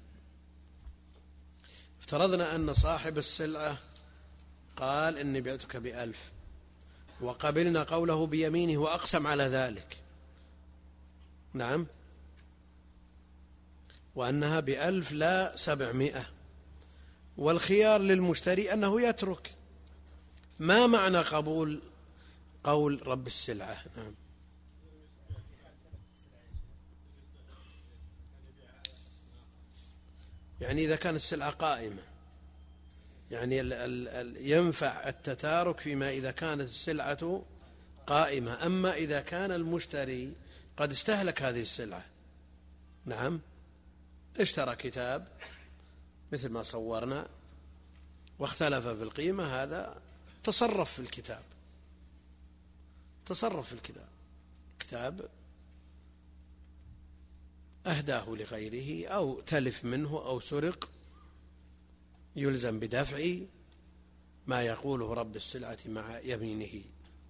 افترضنا أن صاحب السلعة قال إني بعتك ب1000 وقبلنا قوله بيمينه وأقسم على ذلك، نعم، وأنها ب1000 لا 700، والخيار للمشتري أنه يترك، ما معنى قبول قول رب السلعة؟ نعم. يعني إذا كانت السلعة قائمة، يعني ينفع التتارك فيما إذا كانت السلعة قائمة. أما إذا كان المشتري قد استهلك هذه السلعة، نعم، اشترى كتاب مثل ما صورنا واختلف في القيمة، هذا تصرف في الكتاب، تصرف في الكتاب، كتاب أهداه لغيره أو تلف منه أو سرق، يلزم بدفع ما يقوله رب السلعة مع يمينه.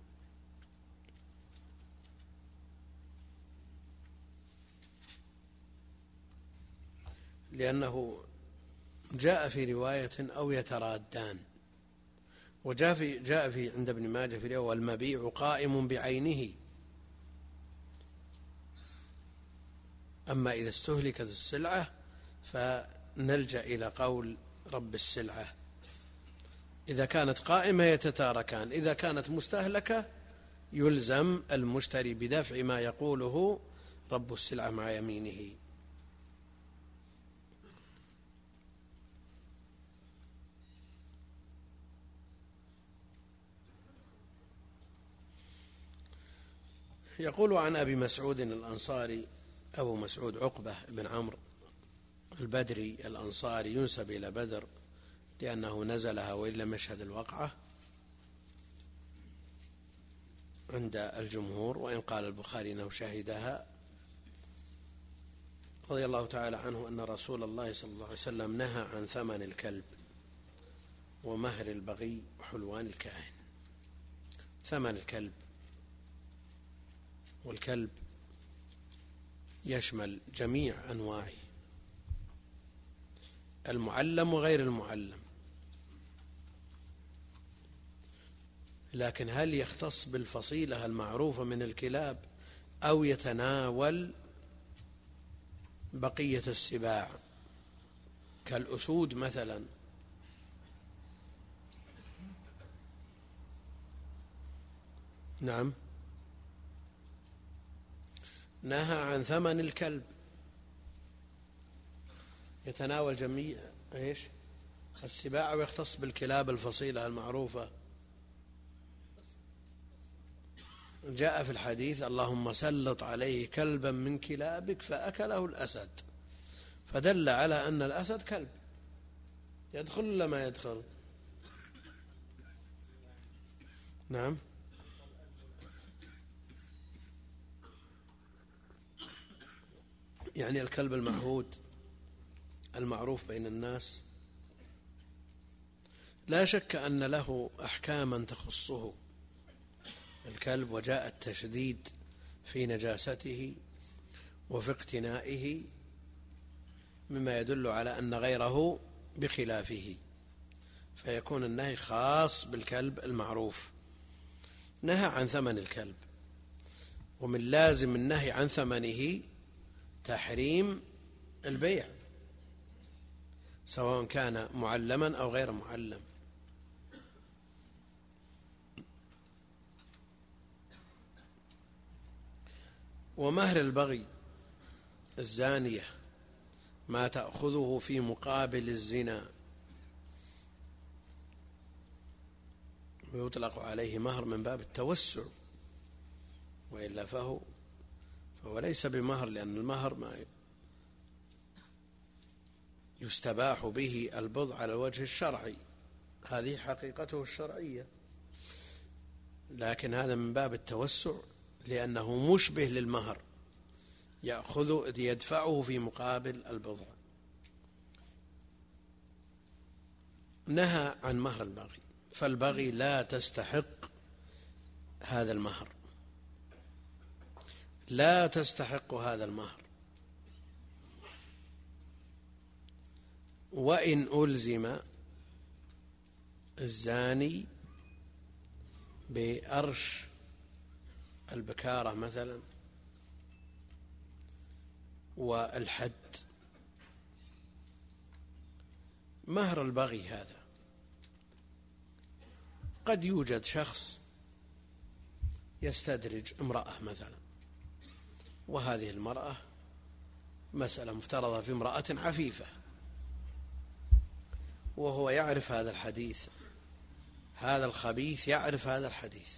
لأنه جاء في رواية أو يترادان، وجاء في عند ابن ماجه في رواية والمبيع قائم بعينه. أما إذا استهلكت السلعة فنلجأ إلى قول رب السلعة. إذا كانت قائمة يتتاركان، إذا كانت مستهلكة يلزم المشتري بدفع ما يقوله رب السلعة مع يمينه. يقول عن أبي مسعود الأنصاري، أبو مسعود عقبة بن عمرو البدري الأنصاري ينسب إلى بدر لأنه نزلها وإن لم يشهد الوقعة عند الجمهور، وإن قال البخاري أنه شهدها. رضي الله تعالى عنه أن رسول الله صلى الله عليه وسلم نهى عن ثمن الكلب ومهر البغي وحلوان الكاهن. ثمن الكلب، والكلب يشمل جميع أنواعه، المعلم وغير المعلم، لكن هل يختص بالفصيلة المعروفة من الكلاب أو يتناول بقية السباع كالأسود مثلا؟ نعم، نهى عن ثمن الكلب، يتناول جميع السباع ويختص بالكلاب الفصيلة المعروفة. جاء في الحديث: اللهم سلط عليه كلبا من كلابك فأكله الأسد، فدل على أن الأسد كلب. يدخل ولا ما يدخل؟ نعم، يعني الكلب المعهود المعروف بين الناس لا شك أن له أحكاما تخصه الكلب، وجاء التشديد في نجاسته وفي اقتنائه مما يدل على أن غيره بخلافه، فيكون النهي خاص بالكلب المعروف. نهى عن ثمن الكلب، ومن لازم النهي عن ثمنه تحريم البيع سواء كان معلما أو غير معلم. ومهر البغي الزانية ما تأخذه في مقابل الزنا، ويطلق عليه مهر من باب التوسع، وإلا فهو ليس بمهر، لأن المهر ما يستباح به البضع على الوجه الشرعي، هذه حقيقته الشرعية، لكن هذا من باب التوسع لأنه مشبه للمهر، يدفعه في مقابل البضع. نهى عن مهر البغي، فالبغي لا تستحق هذا المهر، لا تستحق هذا المهر، وإن ألزم الزاني بأرش البكارة مثلا والحد. مهر البغي هذا قد يوجد شخص يستدرج امرأة مثلا، وهذه المرأة مسألة مفترضة في امرأة عفيفة، وهو يعرف هذا الحديث، هذا الخبيث يعرف هذا الحديث،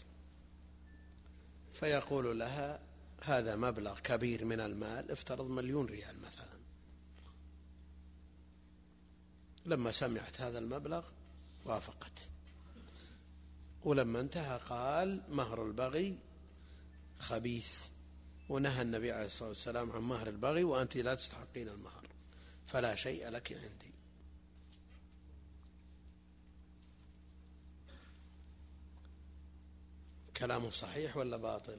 فيقول لها: هذا مبلغ كبير من المال، افترض 1,000,000 ريال مثلا. لما سمعت هذا المبلغ وافقت، ولما انتهى قال: مهر البغي خبيث، ونهى النبي عليه الصلاة والسلام عن مهر البغي، وأنت لا تستحقين المهر، فلا شيء لك عندي. كلامه صحيح ولا باطل؟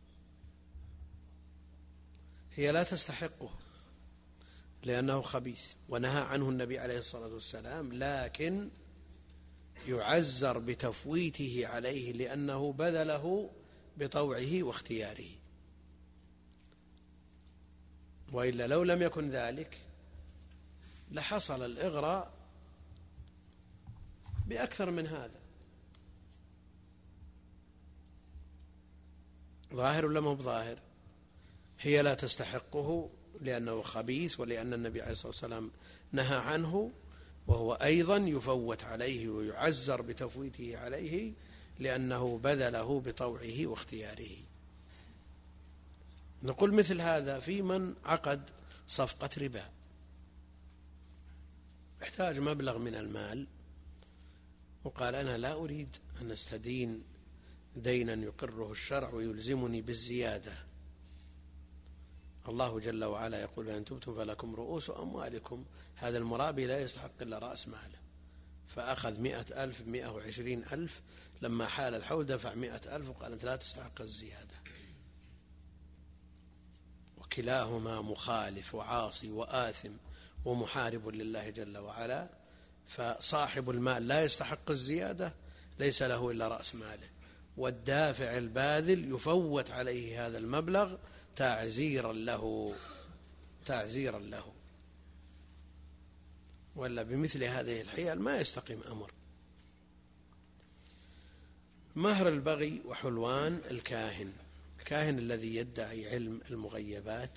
هي لا تستحقه لأنه خبيث، ونهى عنه النبي عليه الصلاة والسلام، لكن يعزر بتفويته عليه لأنه بذله بطوعه واختياره، وإلا لو لم يكن ذلك لحصل الإغراء بأكثر من هذا. ظاهر ولا مو بظاهر؟ هي لا تستحقه لأنه خبيث، ولأن النبي عليه الصلاة والسلام نهى عنه، وهو أيضا يفوت عليه ويعزر بتفويته عليه لأنه بذله بطوعه واختياره. نقول مثل هذا في من عقد صفقة ربا، احتاج مبلغ من المال وقال أنا لا أريد أن أستدين دينا يقره الشرع ويلزمني بالزيادة. الله جل وعلا يقول فإن تبتم فلكم رؤوس أموالكم. هذا المرابي لا يستحق إلا رأس ماله، فأخذ 100,000 120,000، لما حال الحول دفع 100,000 وقال أنت لا تستحق الزيادة. وكلاهما مخالف وعاصي وآثم ومحارب لله جل وعلا. فصاحب المال لا يستحق الزيادة، ليس له إلا رأس ماله، والدافع الباذل يفوت عليه هذا المبلغ تعزيرا له. ولا بمثل هذه الحيل ما يستقيم أمر. مهر البغي وحلوان الكاهن الذي يدعي علم المغيبات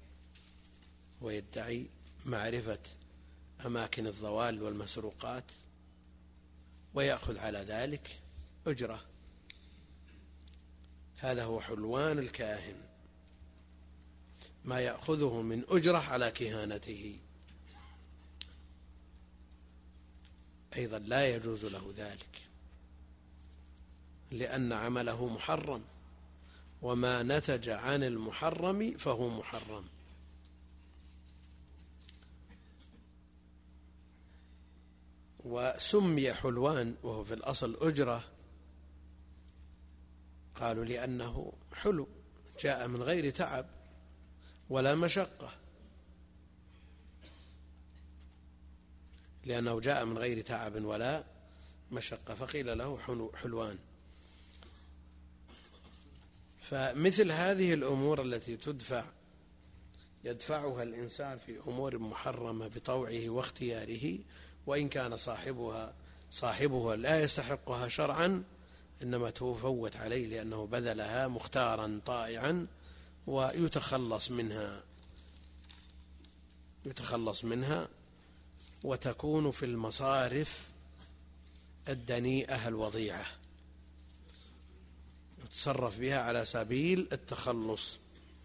ويدعي معرفة أماكن الضوال والمسروقات ويأخذ على ذلك أجرة، هذا هو حلوان الكاهن، ما يأخذه من أجرة على كهانته، أيضا لا يجوز له ذلك، لأن عمله محرم، وما نتج عن المحرم فهو محرم. وسمي حلوان وهو في الأصل أجرة، قالوا لأنه حلو جاء من غير تعب ولا مشقة، لأنه جاء من غير تعب ولا مشقة فقيل له حلوان. فمثل هذه الأمور التي يدفعها الإنسان في أمور محرمة بطوعه واختياره، وإن كان صاحبها لا يستحقها شرعا، إنما تفوت عليه لأنه بذلها مختارا طائعا ويتخلص منها وتكون في المصارف الدنيئة الوضيعة، يتصرف بها على سبيل التخلص،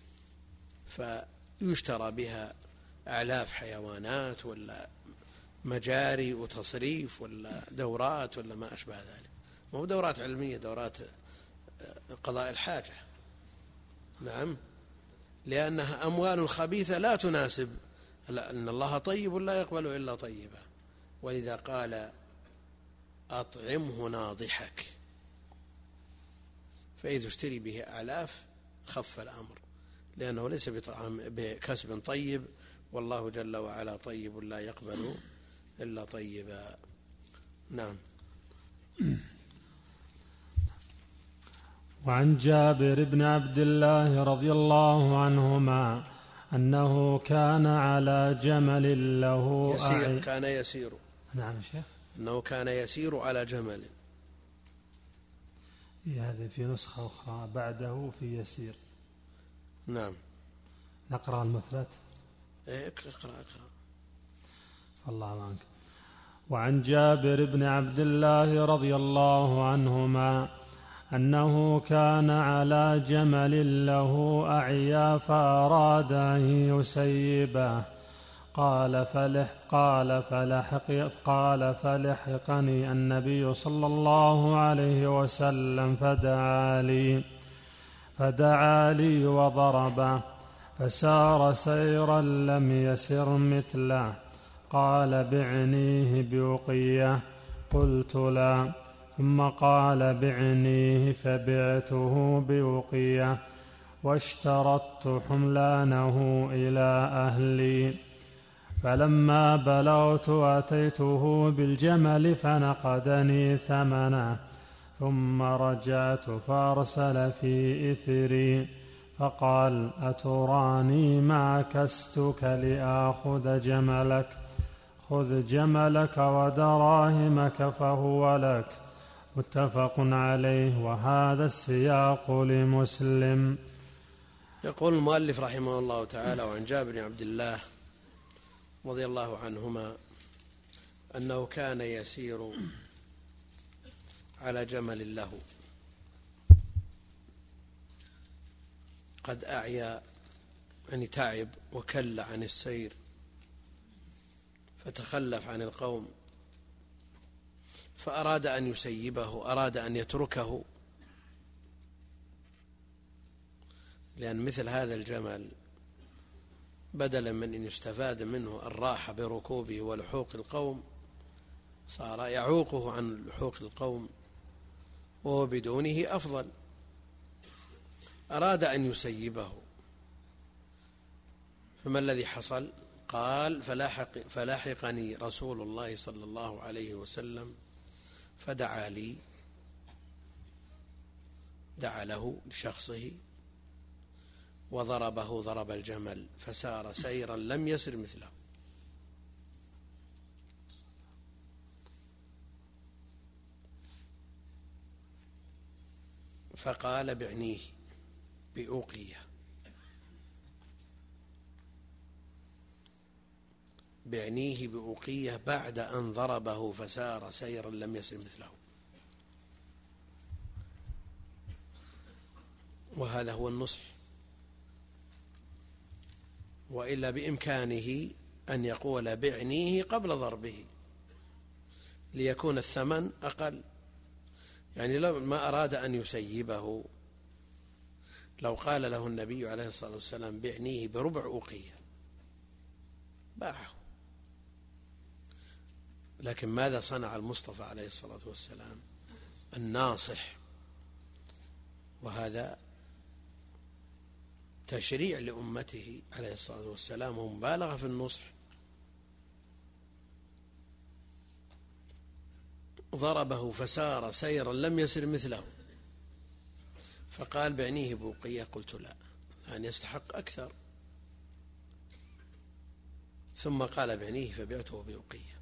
فيشترى بها أعلاف حيوانات ولا مجاري وتصريف ولا دورات ولا ما أشبه ذلك. ما هو دورات علمية، دورات قضاء الحاجة، نعم، لأنها أموال خبيثة لا تناسب، أن الله طيب لا يقبل إلا طيبا، ولذا قال أطعمه ناضحك، فإذا اشتري به أعلاف خف الأمر، لأنه ليس بكسب طيب، والله جل وعلا طيب لا يقبل إلا طيبا. نعم. وعن جابر بن عبد الله رضي الله عنهما أنه كان على جمل له كان يسير. نعم شيخ. أنه كان يسير على جمل. هذا في نسخة أخرى بعده في يسير. نعم. نقرأ المثبت. اقرأ. الله عنك. وعن جابر بن عبد الله رضي الله عنهما أنه كان على جمل له أعيا فأراد أن يسيبه، قال فلحقني النبي صلى الله عليه وسلم فدعا لي وضربه، فسار سيرا لم يسر مثله، قال بعنيه بوقية، قلت لا، ثم قال بعنيه فبعته بوقية، واشترطت حملانه إلى أهلي، فلما بلغت أتيته بالجمل فنقدني ثمنه، ثم رجعت فأرسل في إثري فقال أتراني ما كستك لآخذ جملك؟ خذ جملك ودراهمك فهو لك. متفق عليه، وهذا السياق لمسلم. يقول المؤلف رحمه الله تعالى: وعن جابر بن عبد الله رضي الله عنهما أنه كان يسير على جمل له قد أعيا، يعني تعب وكل عن السير، فتخلف عن القوم فأراد أن يسيبه، أراد أن يتركه، لأن مثل هذا الجمل بدلا من أن يستفاد منه الراحة بركوبه ولحوق القوم صار يعوقه عن لحوق القوم، وهو بدونه أفضل. أراد أن يسيبه، فما الذي حصل؟ قال فلاحقني رسول الله صلى الله عليه وسلم فدعا لي، دعا له لشخصه وضربه ضرب الجمل فسار سيرا لم يسر مثله. فقال بعنيه بأوقية، بعنيه بأوقية بعد أن ضربه فسار سيرا لم يسر مثله. وهذا هو النصح. وإلا بإمكانه أن يقول بعنيه قبل ضربه ليكون الثمن أقل. يعني لو ما أراد أن يسيبه لو قال له النبي عليه الصلاة والسلام بعنيه بربع أوقية باعه. لكن ماذا صنع المصطفى عليه الصلاة والسلام الناصح؟ وهذا تشريع لأمته عليه الصلاة والسلام ومبالغة في النصح. ضربه فسار سيرا لم يسر مثله، فقال بعنيه بوقية. قلت لا، أن يستحق أكثر. ثم قال بعنيه فبعته بوقية.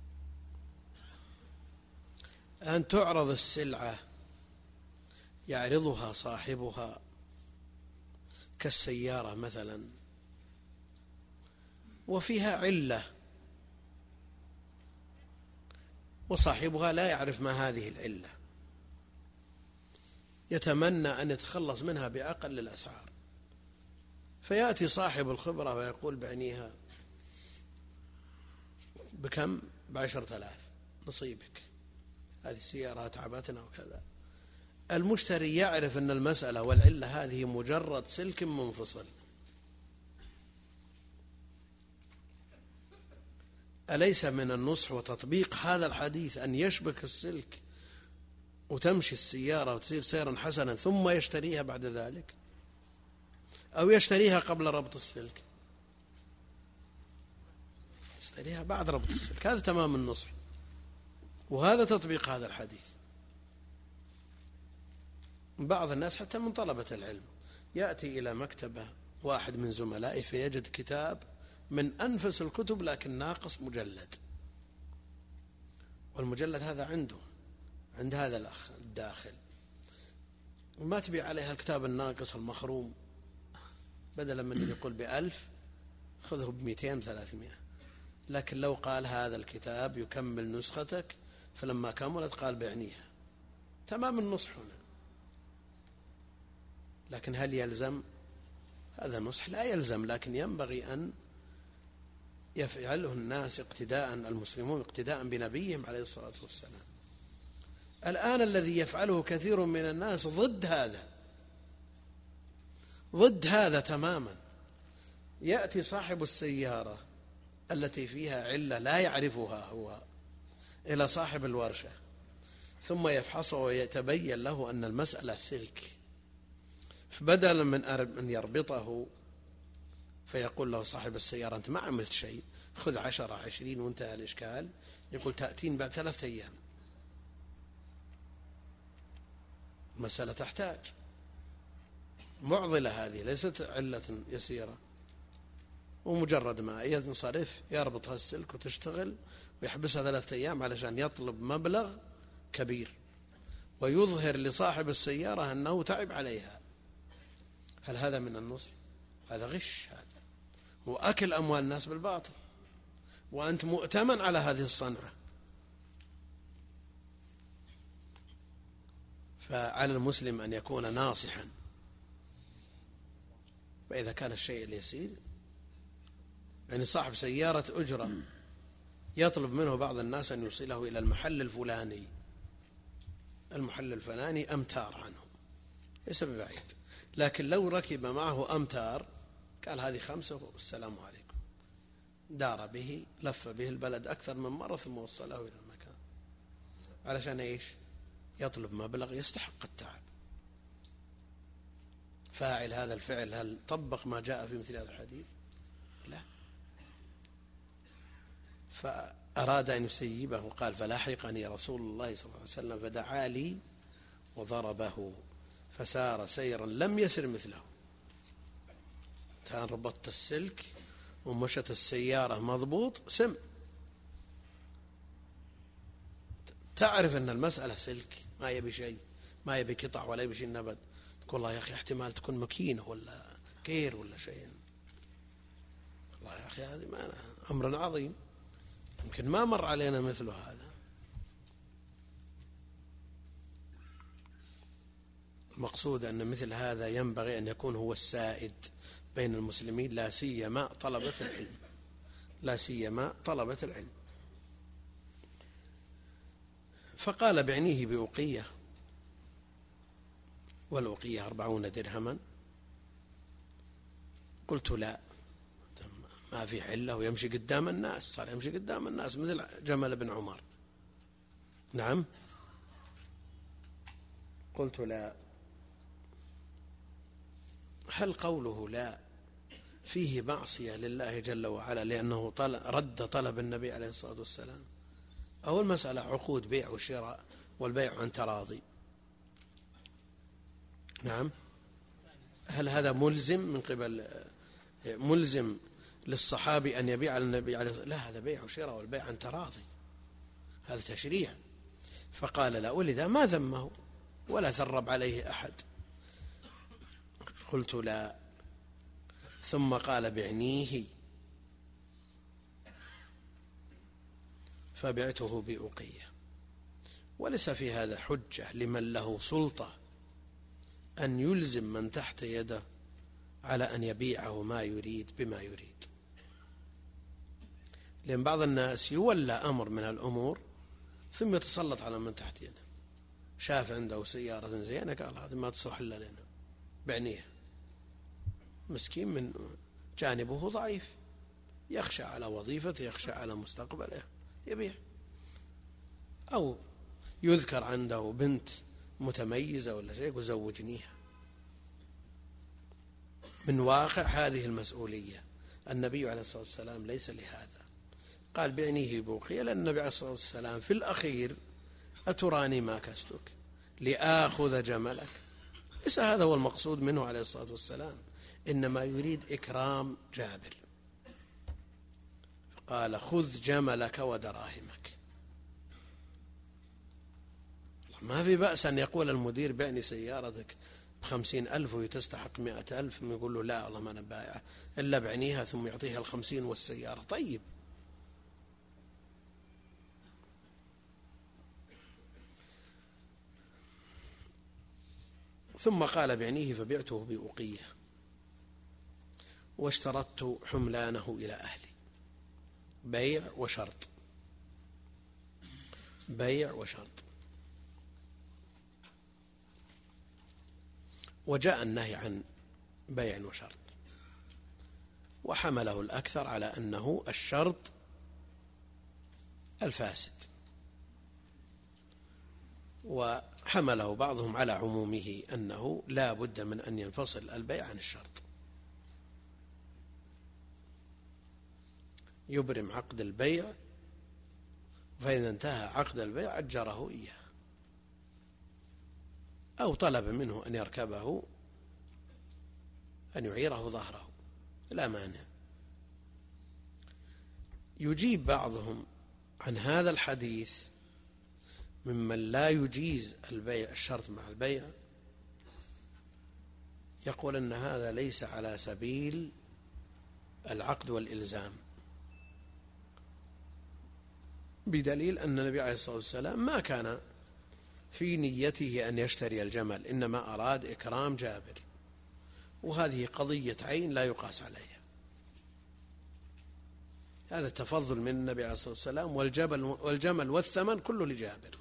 أن تعرض السلعة يعرضها صاحبها كالسيارة مثلا وفيها علة وصاحبها لا يعرف ما هذه العلة، يتمنى أن يتخلص منها بأقل الأسعار، فيأتي صاحب الخبرة ويقول بعنيها بكم؟ ب10,000 نصيبك، هذه السيارة تعبتنا وكذا. المشتري يعرف أن المسألة والعلة هذه مجرد سلك منفصل. أليس من النصح وتطبيق هذا الحديث أن يشبك السلك وتمشي السيارة وتصير سيرا حسنا ثم يشتريها بعد ذلك، أو يشتريها قبل ربط السلك، يشتريها بعد ربط السلك. هذا تمام النصح، وهذا تطبيق هذا الحديث. بعض الناس حتى من طلبة العلم يأتي إلى مكتبة واحد من زملائه فيجد كتاب من أنفس الكتب لكن ناقص مجلد، والمجلد هذا عنده عند هذا الأخ الداخل، وما تبيع عليها الكتاب الناقص المخروم، بدلا من أن يقول ب1000 خذه ب200 300. لكن لو قال هذا الكتاب يكمل نسختك، فلما كملت قال بعنيها. تمام النصح هنا. لكن هل يلزم هذا النصح؟ لا يلزم، لكن ينبغي أن يفعله الناس اقتداء، المسلمون اقتداء بنبيهم عليه الصلاة والسلام. الآن الذي يفعله كثير من الناس ضد هذا تماما. يأتي صاحب السيارة التي فيها علة لا يعرفها هو إلى صاحب الورشة، ثم يفحصه ويتبين له أن المسألة سلك، فبدلا من أن يربطه فيقول له صاحب السيارة أنت ما عملت شيء، خذ 10 20 وانتهى الإشكال، يقول تأتين بعد 3 أيام. مسألة تحتاج معضلة، هذه ليست علة يسيرة، ومجرد ما ينصرف يربطها السلك وتشتغل ويحبسها 3 أيام علشان يطلب مبلغ كبير ويظهر لصاحب السيارة أنه تعب عليها. هل هذا من النصح؟ هذا غش، هذا هو أكل أموال الناس بالباطل، وأنت مؤتمن على هذه الصنعة. فعلى المسلم أن يكون ناصحا، فإذا كان الشيء اليسير، يعني صاحب سيارة أجرة يطلب منه بعض الناس أن يوصله إلى المحل الفلاني، المحل الفلاني أمتار عنه ليس ببعيد، لكن لو ركب معه أمتار قال هذه 5 والسلام عليكم، دار به لف به البلد أكثر من مرة ثم وصله إلى المكان، علشان إيش؟ يطلب مبلغ يستحق التعب. فاعل هذا الفعل هل طبق ما جاء في مثل هذا الحديث؟ لا. فأراد أن يسيبه، قال فلاحقني رسول الله صلى الله عليه وسلم فدعا لي وضربه فسار سيرا لم يسر مثله. كان ربطت السلك ومشت السيارة مضبوط سم، تعرف أن المسألة سلك، ما يبي شيء، ما يبي قطع ولا يبي شيء نبت، تقول الله يا أخي احتمال تكون مكينة ولا كير ولا شيء، الله يا أخي هذه ما أمر عظيم يمكن ما مر علينا مثل هذا. المقصود أن مثل هذا ينبغي أن يكون هو السائد بين المسلمين، لا سيما طلبة العلم، لا سيما طلبة العلم. فقال بعنيه بأوقية، والأوقية 40 درهما. قلت لا، ما في حلة ويمشي قدام الناس، صار يمشي قدام الناس مثل جمل بن عمر. نعم. قلت لا. هل قوله لا فيه معصية لله جل وعلا لأنه رد طلب النبي عليه الصلاة والسلام، أو المسألة عقود بيع وشراء والبيع عن تراضي؟ نعم. هل هذا ملزم من قبل ملزم للصحابي أن يبيع على النبي عليه الصلاة والسلام؟ لا، هذا بيع وشراء والبيع عن تراضي، هذا تشريع. فقال لا، ولذا ما ذمه ولا ثرب عليه أحد. قلت لا. ثم قال بعنيه، فبعته بأوقية. وليس في هذا حجة لمن له سلطة أن يلزم من تحت يده على أن يبيعه ما يريد بما يريد، لأن بعض الناس يولى أمر من الأمور ثم يتسلط على من تحت يده. شاف عنده سيارة زينة قال هذه ما تصلح إلا لنا، بعنيها. مسكين من جانبه ضعيف، يخشى على وظيفته، يخشى على مستقبله، يبيع. أو يذكر عنده بنت متميزة ولا شيء وزوجنيها. من واقع هذه المسؤولية النبي عليه الصلاة والسلام ليس لهذا، قال بعنيه بوقية، لأن النبي عليه الصلاة والسلام في الأخير أتراني ما كستك لآخذ جملك، ليس هذا هو المقصود منه عليه الصلاة والسلام، إنما يريد إكرام جابر. قال خذ جملك ودراهمك. ما في بأس أن يقول المدير بعني سيارتك ب50,000 وتستحق 100,000، يقول له لا والله ما أنا بايعه إلا بعنيها، ثم يعطيها 50 والسيارة. طيب. ثم قال بعنيه فبعته بأوقية واشترطت حملانه إلى أهلي. بيع وشرط، بيع وشرط. وجاء النهي عن بيع وشرط، وحمله الأكثر على أنه الشرط الفاسد، وحمله بعضهم على عمومه أنه لا بد من أن ينفصل البيع عن الشرط. يبرم عقد البيع، فإذا انتهى عقد البيع أجره إياه أو طلب منه أن يركبه، أن يعيره ظهره، لا مانع. يجيب بعضهم عن هذا الحديث ممن لا يجيز البيع الشرط مع البيع، يقول أن هذا ليس على سبيل العقد والإلزام، بدليل أن النبي عليه الصلاة والسلام ما كان في نيته أن يشتري الجمل، إنما أراد إكرام جابر، وهذه قضية عين لا يقاس عليها. هذا تفضل من النبي عليه الصلاة والسلام. والجمل والثمن كله لجابر.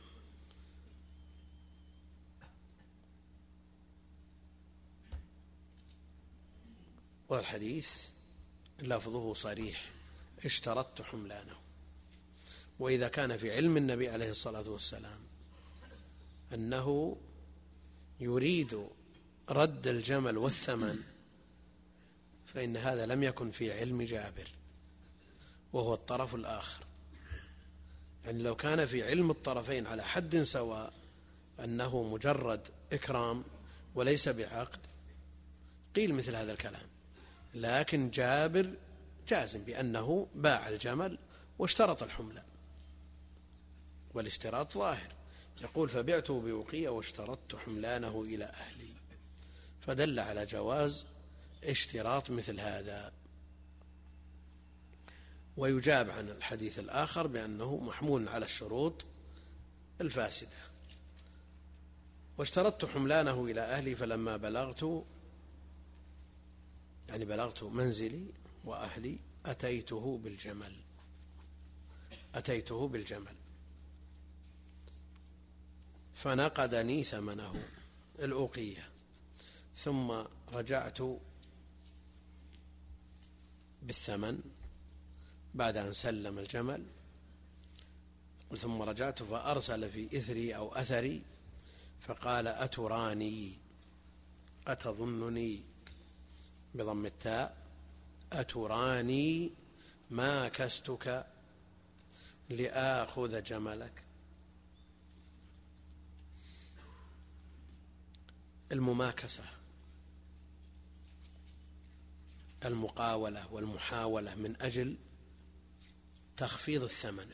والحديث لفظه صريح: اشترطت حملانه. وإذا كان في علم النبي عليه الصلاة والسلام أنه يريد رد الجمل والثمن، فإن هذا لم يكن في علم جابر، وهو الطرف الآخر. يعني لو كان في علم الطرفين على حد سواء أنه مجرد إكرام وليس بعقد، قيل مثل هذا الكلام. لكن جابر جازم بأنه باع الجمل واشترط الحملة، والاشتراط ظاهر. يقول: فبعته بوقية واشترطت حملانه إلى أهلي، فدل على جواز اشتراط مثل هذا. ويجاب عن الحديث الآخر بأنه محمول على الشروط الفاسدة. واشترطت حملانه إلى أهلي فلما بلغت، يعني بلغت منزلي وأهلي، أتيته بالجمل فنقدني ثمنه الأوقية، ثم رجعت بالثمن بعد أن سلم الجمل، ثم رجعت فأرسل في إثري أو أثري فقال: أتراني، أتظنني بضم التاء، أتراني ما كستك لآخذ جملك. المماكسة، المقاولة والمحاولة من أجل تخفيض الثمن،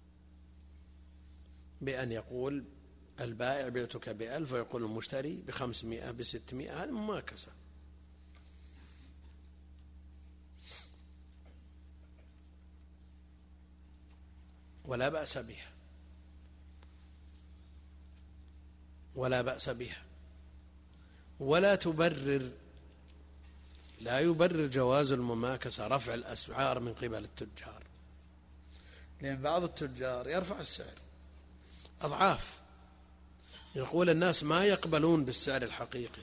بأن يقول البائع: بعتك ب1000، ويقول المشتري ب500 ب600. هذه مماكسة. ولا بأس بها، ولا تبرر، لا يبرر جواز المماكسة رفع الأسعار من قبل التجار، لأن بعض التجار يرفع السعر أضعاف، يقول الناس ما يقبلون بالسعر الحقيقي.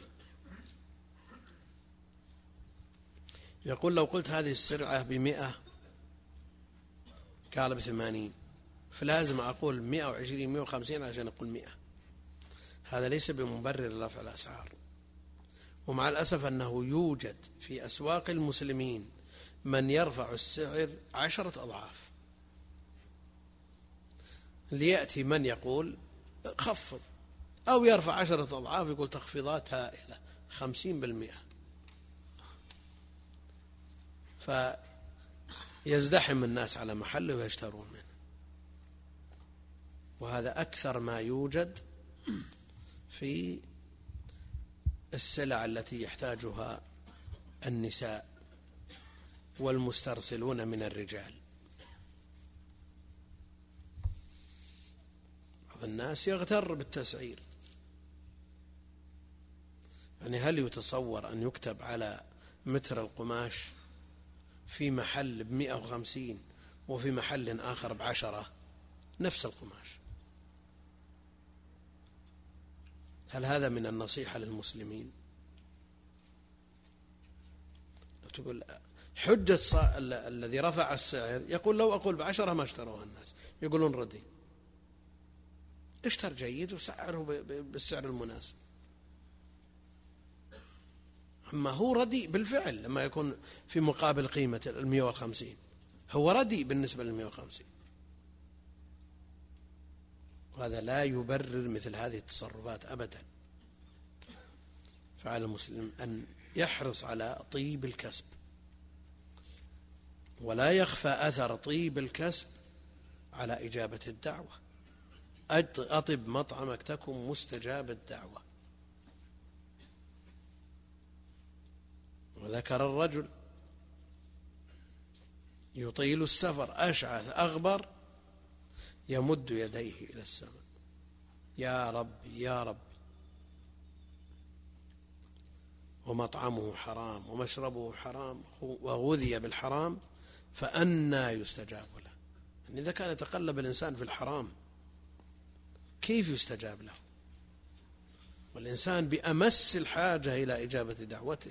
يقول: لو قلت هذه السلعة ب100 قال ب80، فلازم أقول 120 150 عشان أقول 100. هذا ليس بمبرر رفع الأسعار. ومع الأسف أنه يوجد في أسواق المسلمين من يرفع السعر 10 أضعاف، ليأتي من يقول خفض، أو يرفع 10 أضعاف يقول تخفيضات هائلة 50%، فيزدحم الناس على محله ويشترون منه. وهذا أكثر ما يوجد في السلع التي يحتاجها النساء والمسترسلون من الرجال. بعض الناس يغتر بالتسعير. يعني هل يتصور أن يكتب على متر القماش في محل ب150 وفي محل آخر ب10 نفس القماش؟ هل هذا من النصيحة للمسلمين؟ تقول حجة الذي رفع السعر، يقول: لو أقول ب10 ما اشتروها الناس، يقولون ردي. اشتر جيد وسعره بالسعر المناسب. أما هو رديء بالفعل لما يكون في مقابل قيمة 150، هو رديء بالنسبة 150. وهذا لا يبرر مثل هذه التصرفات أبدا. فعلى المسلم أن يحرص على طيب الكسب، ولا يخفى أثر طيب الكسب على إجابة الدعوة. أطب مطعمك تكن مستجاب الدعوة. وذكر الرجل يطيل السفر أشعث أغبر يمد يديه إلى السماء: يا رب يا رب، ومطعمه حرام ومشربه حرام وغذي بالحرام، فأنى يستجاب له. يعني إذا كان يتقلب الإنسان في الحرام كيف يستجاب له؟ والإنسان بأمس الحاجة إلى إجابة دعوته،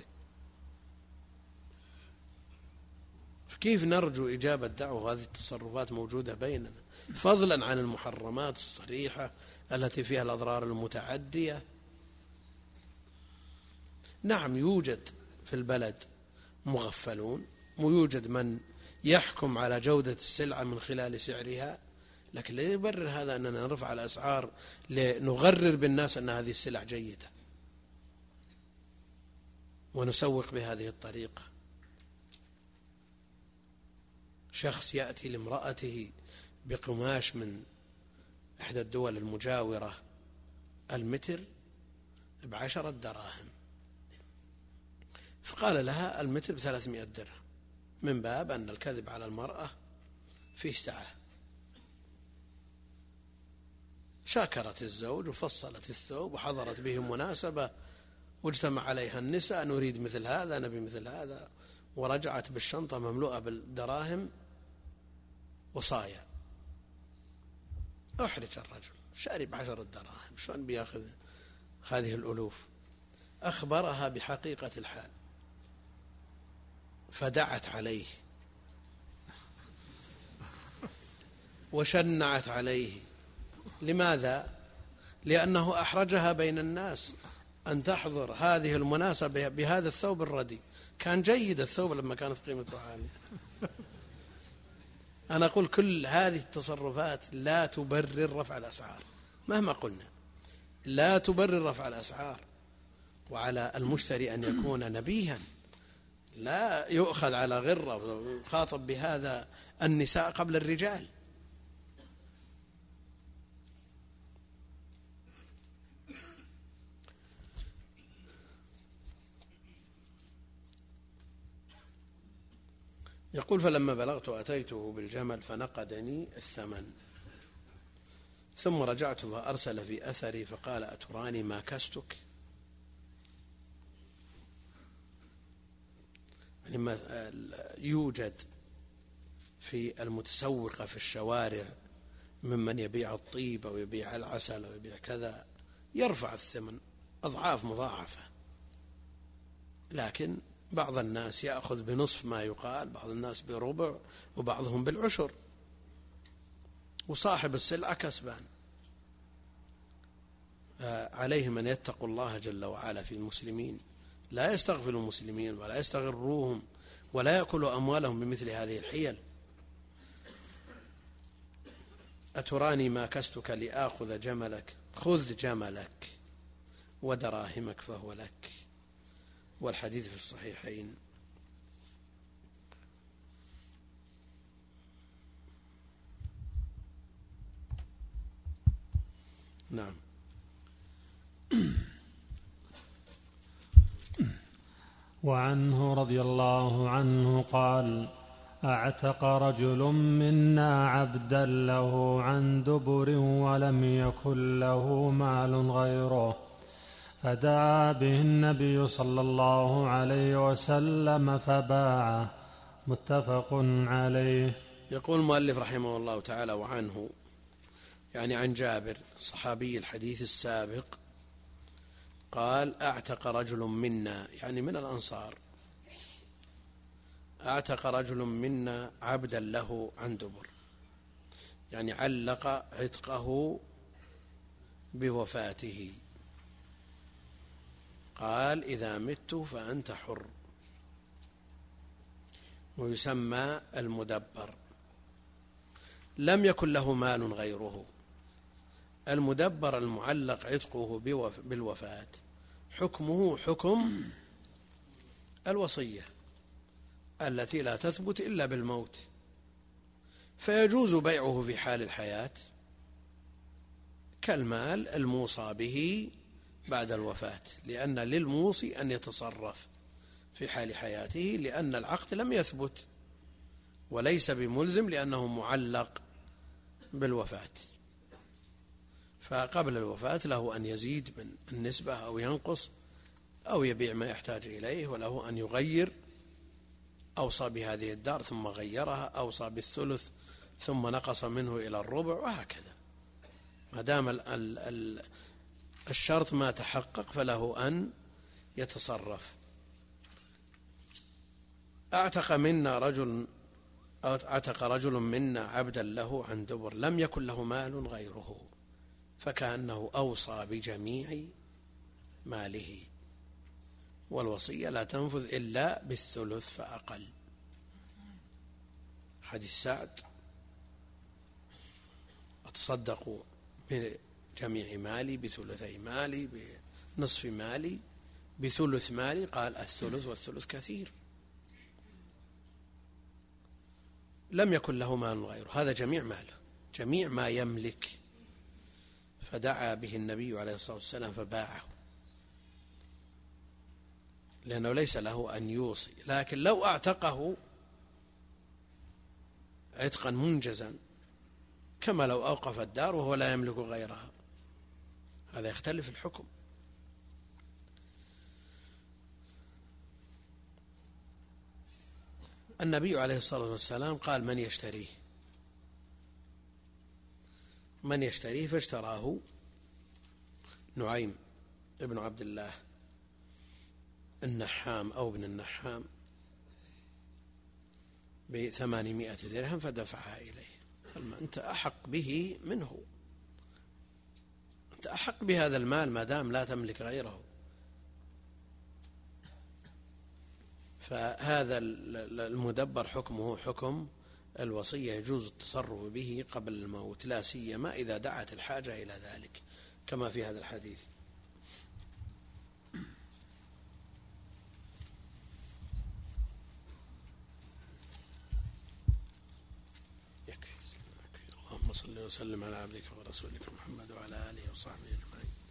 فكيف نرجو إجابة دعوة وهذه التصرفات موجودة بيننا، فضلا عن المحرمات الصريحة التي فيها الأضرار المتعدية. نعم يوجد في البلد مغفلون، ويوجد من يحكم على جودة السلعة من خلال سعرها، لكن لا يبرر هذا أننا نرفع الأسعار لنغرر بالناس أن هذه السلع جيدة ونسوق بهذه الطريقة. شخص يأتي لامرأته بقماش من إحدى الدول المجاورة المتر ب10 دراهم، فقال لها المتر ب300 درهم، من باب أن الكذب على المرأة فيه سعة. شاكرت الزوج وفصلت الثوب وحضرت به مناسبة واجتمع عليها النساء، نريد مثل هذا، نبي مثل هذا، ورجعت بالشنطة مملوءة بالدراهم وصايا. أحرج الرجل، شارب 10 دراهم، شلون بياخذ هذه الألوف؟ أخبرها بحقيقة الحال فدعت عليه وشنعت عليه. لماذا؟ لأنه أحرجها بين الناس أن تحضر هذه المناسبة بهذا الثوب الردي. كان جيد الثوب لما كانت قيمته عالية. أنا أقول كل هذه التصرفات لا تبرر رفع الأسعار مهما قلنا، لا تبرر رفع الأسعار. وعلى المشتري أن يكون نبيها، لا يؤخذ على غرة ويخاطب بهذا النساء قبل الرجال. يقول فلما بلغت أتيته بالجمل فنقدني الثمن، ثم رجعت فأرسل في أثري فقال أتراني ما كستك؟ يعني يوجد في المتسوقة في الشوارع ممن يبيع الطيب أو يبيع العسل أو يبيع كذا، يرفع الثمن أضعاف مضاعفة، لكن بعض الناس يأخذ بنصف ما يقال، بعض الناس بربع، وبعضهم بالعشر، وصاحب السلعة كسبان. عليهم أن يتقوا الله جل وعلا في المسلمين، لا يستغفلوا المسلمين ولا يستغروهم ولا يأكلوا أموالهم بمثل هذه الحيل. أتراني ما كستك لآخذ جملك؟ خذ جملك ودراهمك فهو لك. والحديث في الصحيحين. نعم. وعنه رضي الله عنه قال أعتق رجل منا عبدا له عن دبر ولم يكن له مال غيره، فدعا به النبي صلى الله عليه وسلم فباعه. متفق عليه. يقول المؤلف رحمه الله تعالى وعنه، يعني عن جابر صحابي الحديث السابق، قال أعتق رجل منا، يعني من الأنصار، أعتق رجل منا عبدا له عن دبر، يعني علق عتقه بوفاته. قال إذا مت فأنت حر. ويسمى المدبر. لم يكن له مال غيره. المدبر المعلق عتقه بالوفاة حكمه حكم الوصية التي لا تثبت إلا بالموت، فيجوز بيعه في حال الحياة كالمال الموصى به بعد الوفاة، لأن للموصي أن يتصرف في حال حياته، لأن العقد لم يثبت، وليس بملزم لأنه معلق بالوفاة. فقبل الوفاة له أن يزيد من النسبة أو ينقص أو يبيع ما يحتاج إليه، وله أن يغير أوصى بهذه الدار ثم غيرها، أوصى بالثلث ثم نقص منه إلى الربع، وهكذا. ما دام الشرط ما تحقق فله أن يتصرف. اعتق رجل منا عبدا له عن دبر لم يكن له مال غيره، فكأنه أوصى بجميع ماله، والوصية لا تنفذ إلا بالثلث فأقل. حديث سعد: أتصدق بجميع مالي، بثلثي مالي، بنصف مالي، بثلث مالي؟ قال: الثلث والثلث كثير. لم يكن له مال غيره، هذا جميع ماله، جميع ما يملك، فدعا به النبي عليه الصلاة والسلام فباعه، لأنه ليس له أن يوصي. لكن لو اعتقه عتقا منجزا، كما لو أوقف الدار وهو لا يملك غيرها، هذا يختلف الحكم. النبي عليه الصلاة والسلام قال: من يشتريه، فاشتراه نعيم ابن عبد الله النحام أو ابن النحام ب800 درهم فدفعها إليه. أنت أحق به منه، أنت أحق بهذا المال ما دام لا تملك غيره. فهذا المدبر حكمه حكم الوصية، يجوز التصرف به قبل الموت، لا سيما إذا دعت الحاجة إلى ذلك كما في هذا الحديث. يكفي. اللهم صل وسلم على عبدك ورسولك محمد وعلى آله وصحبه أجمعين.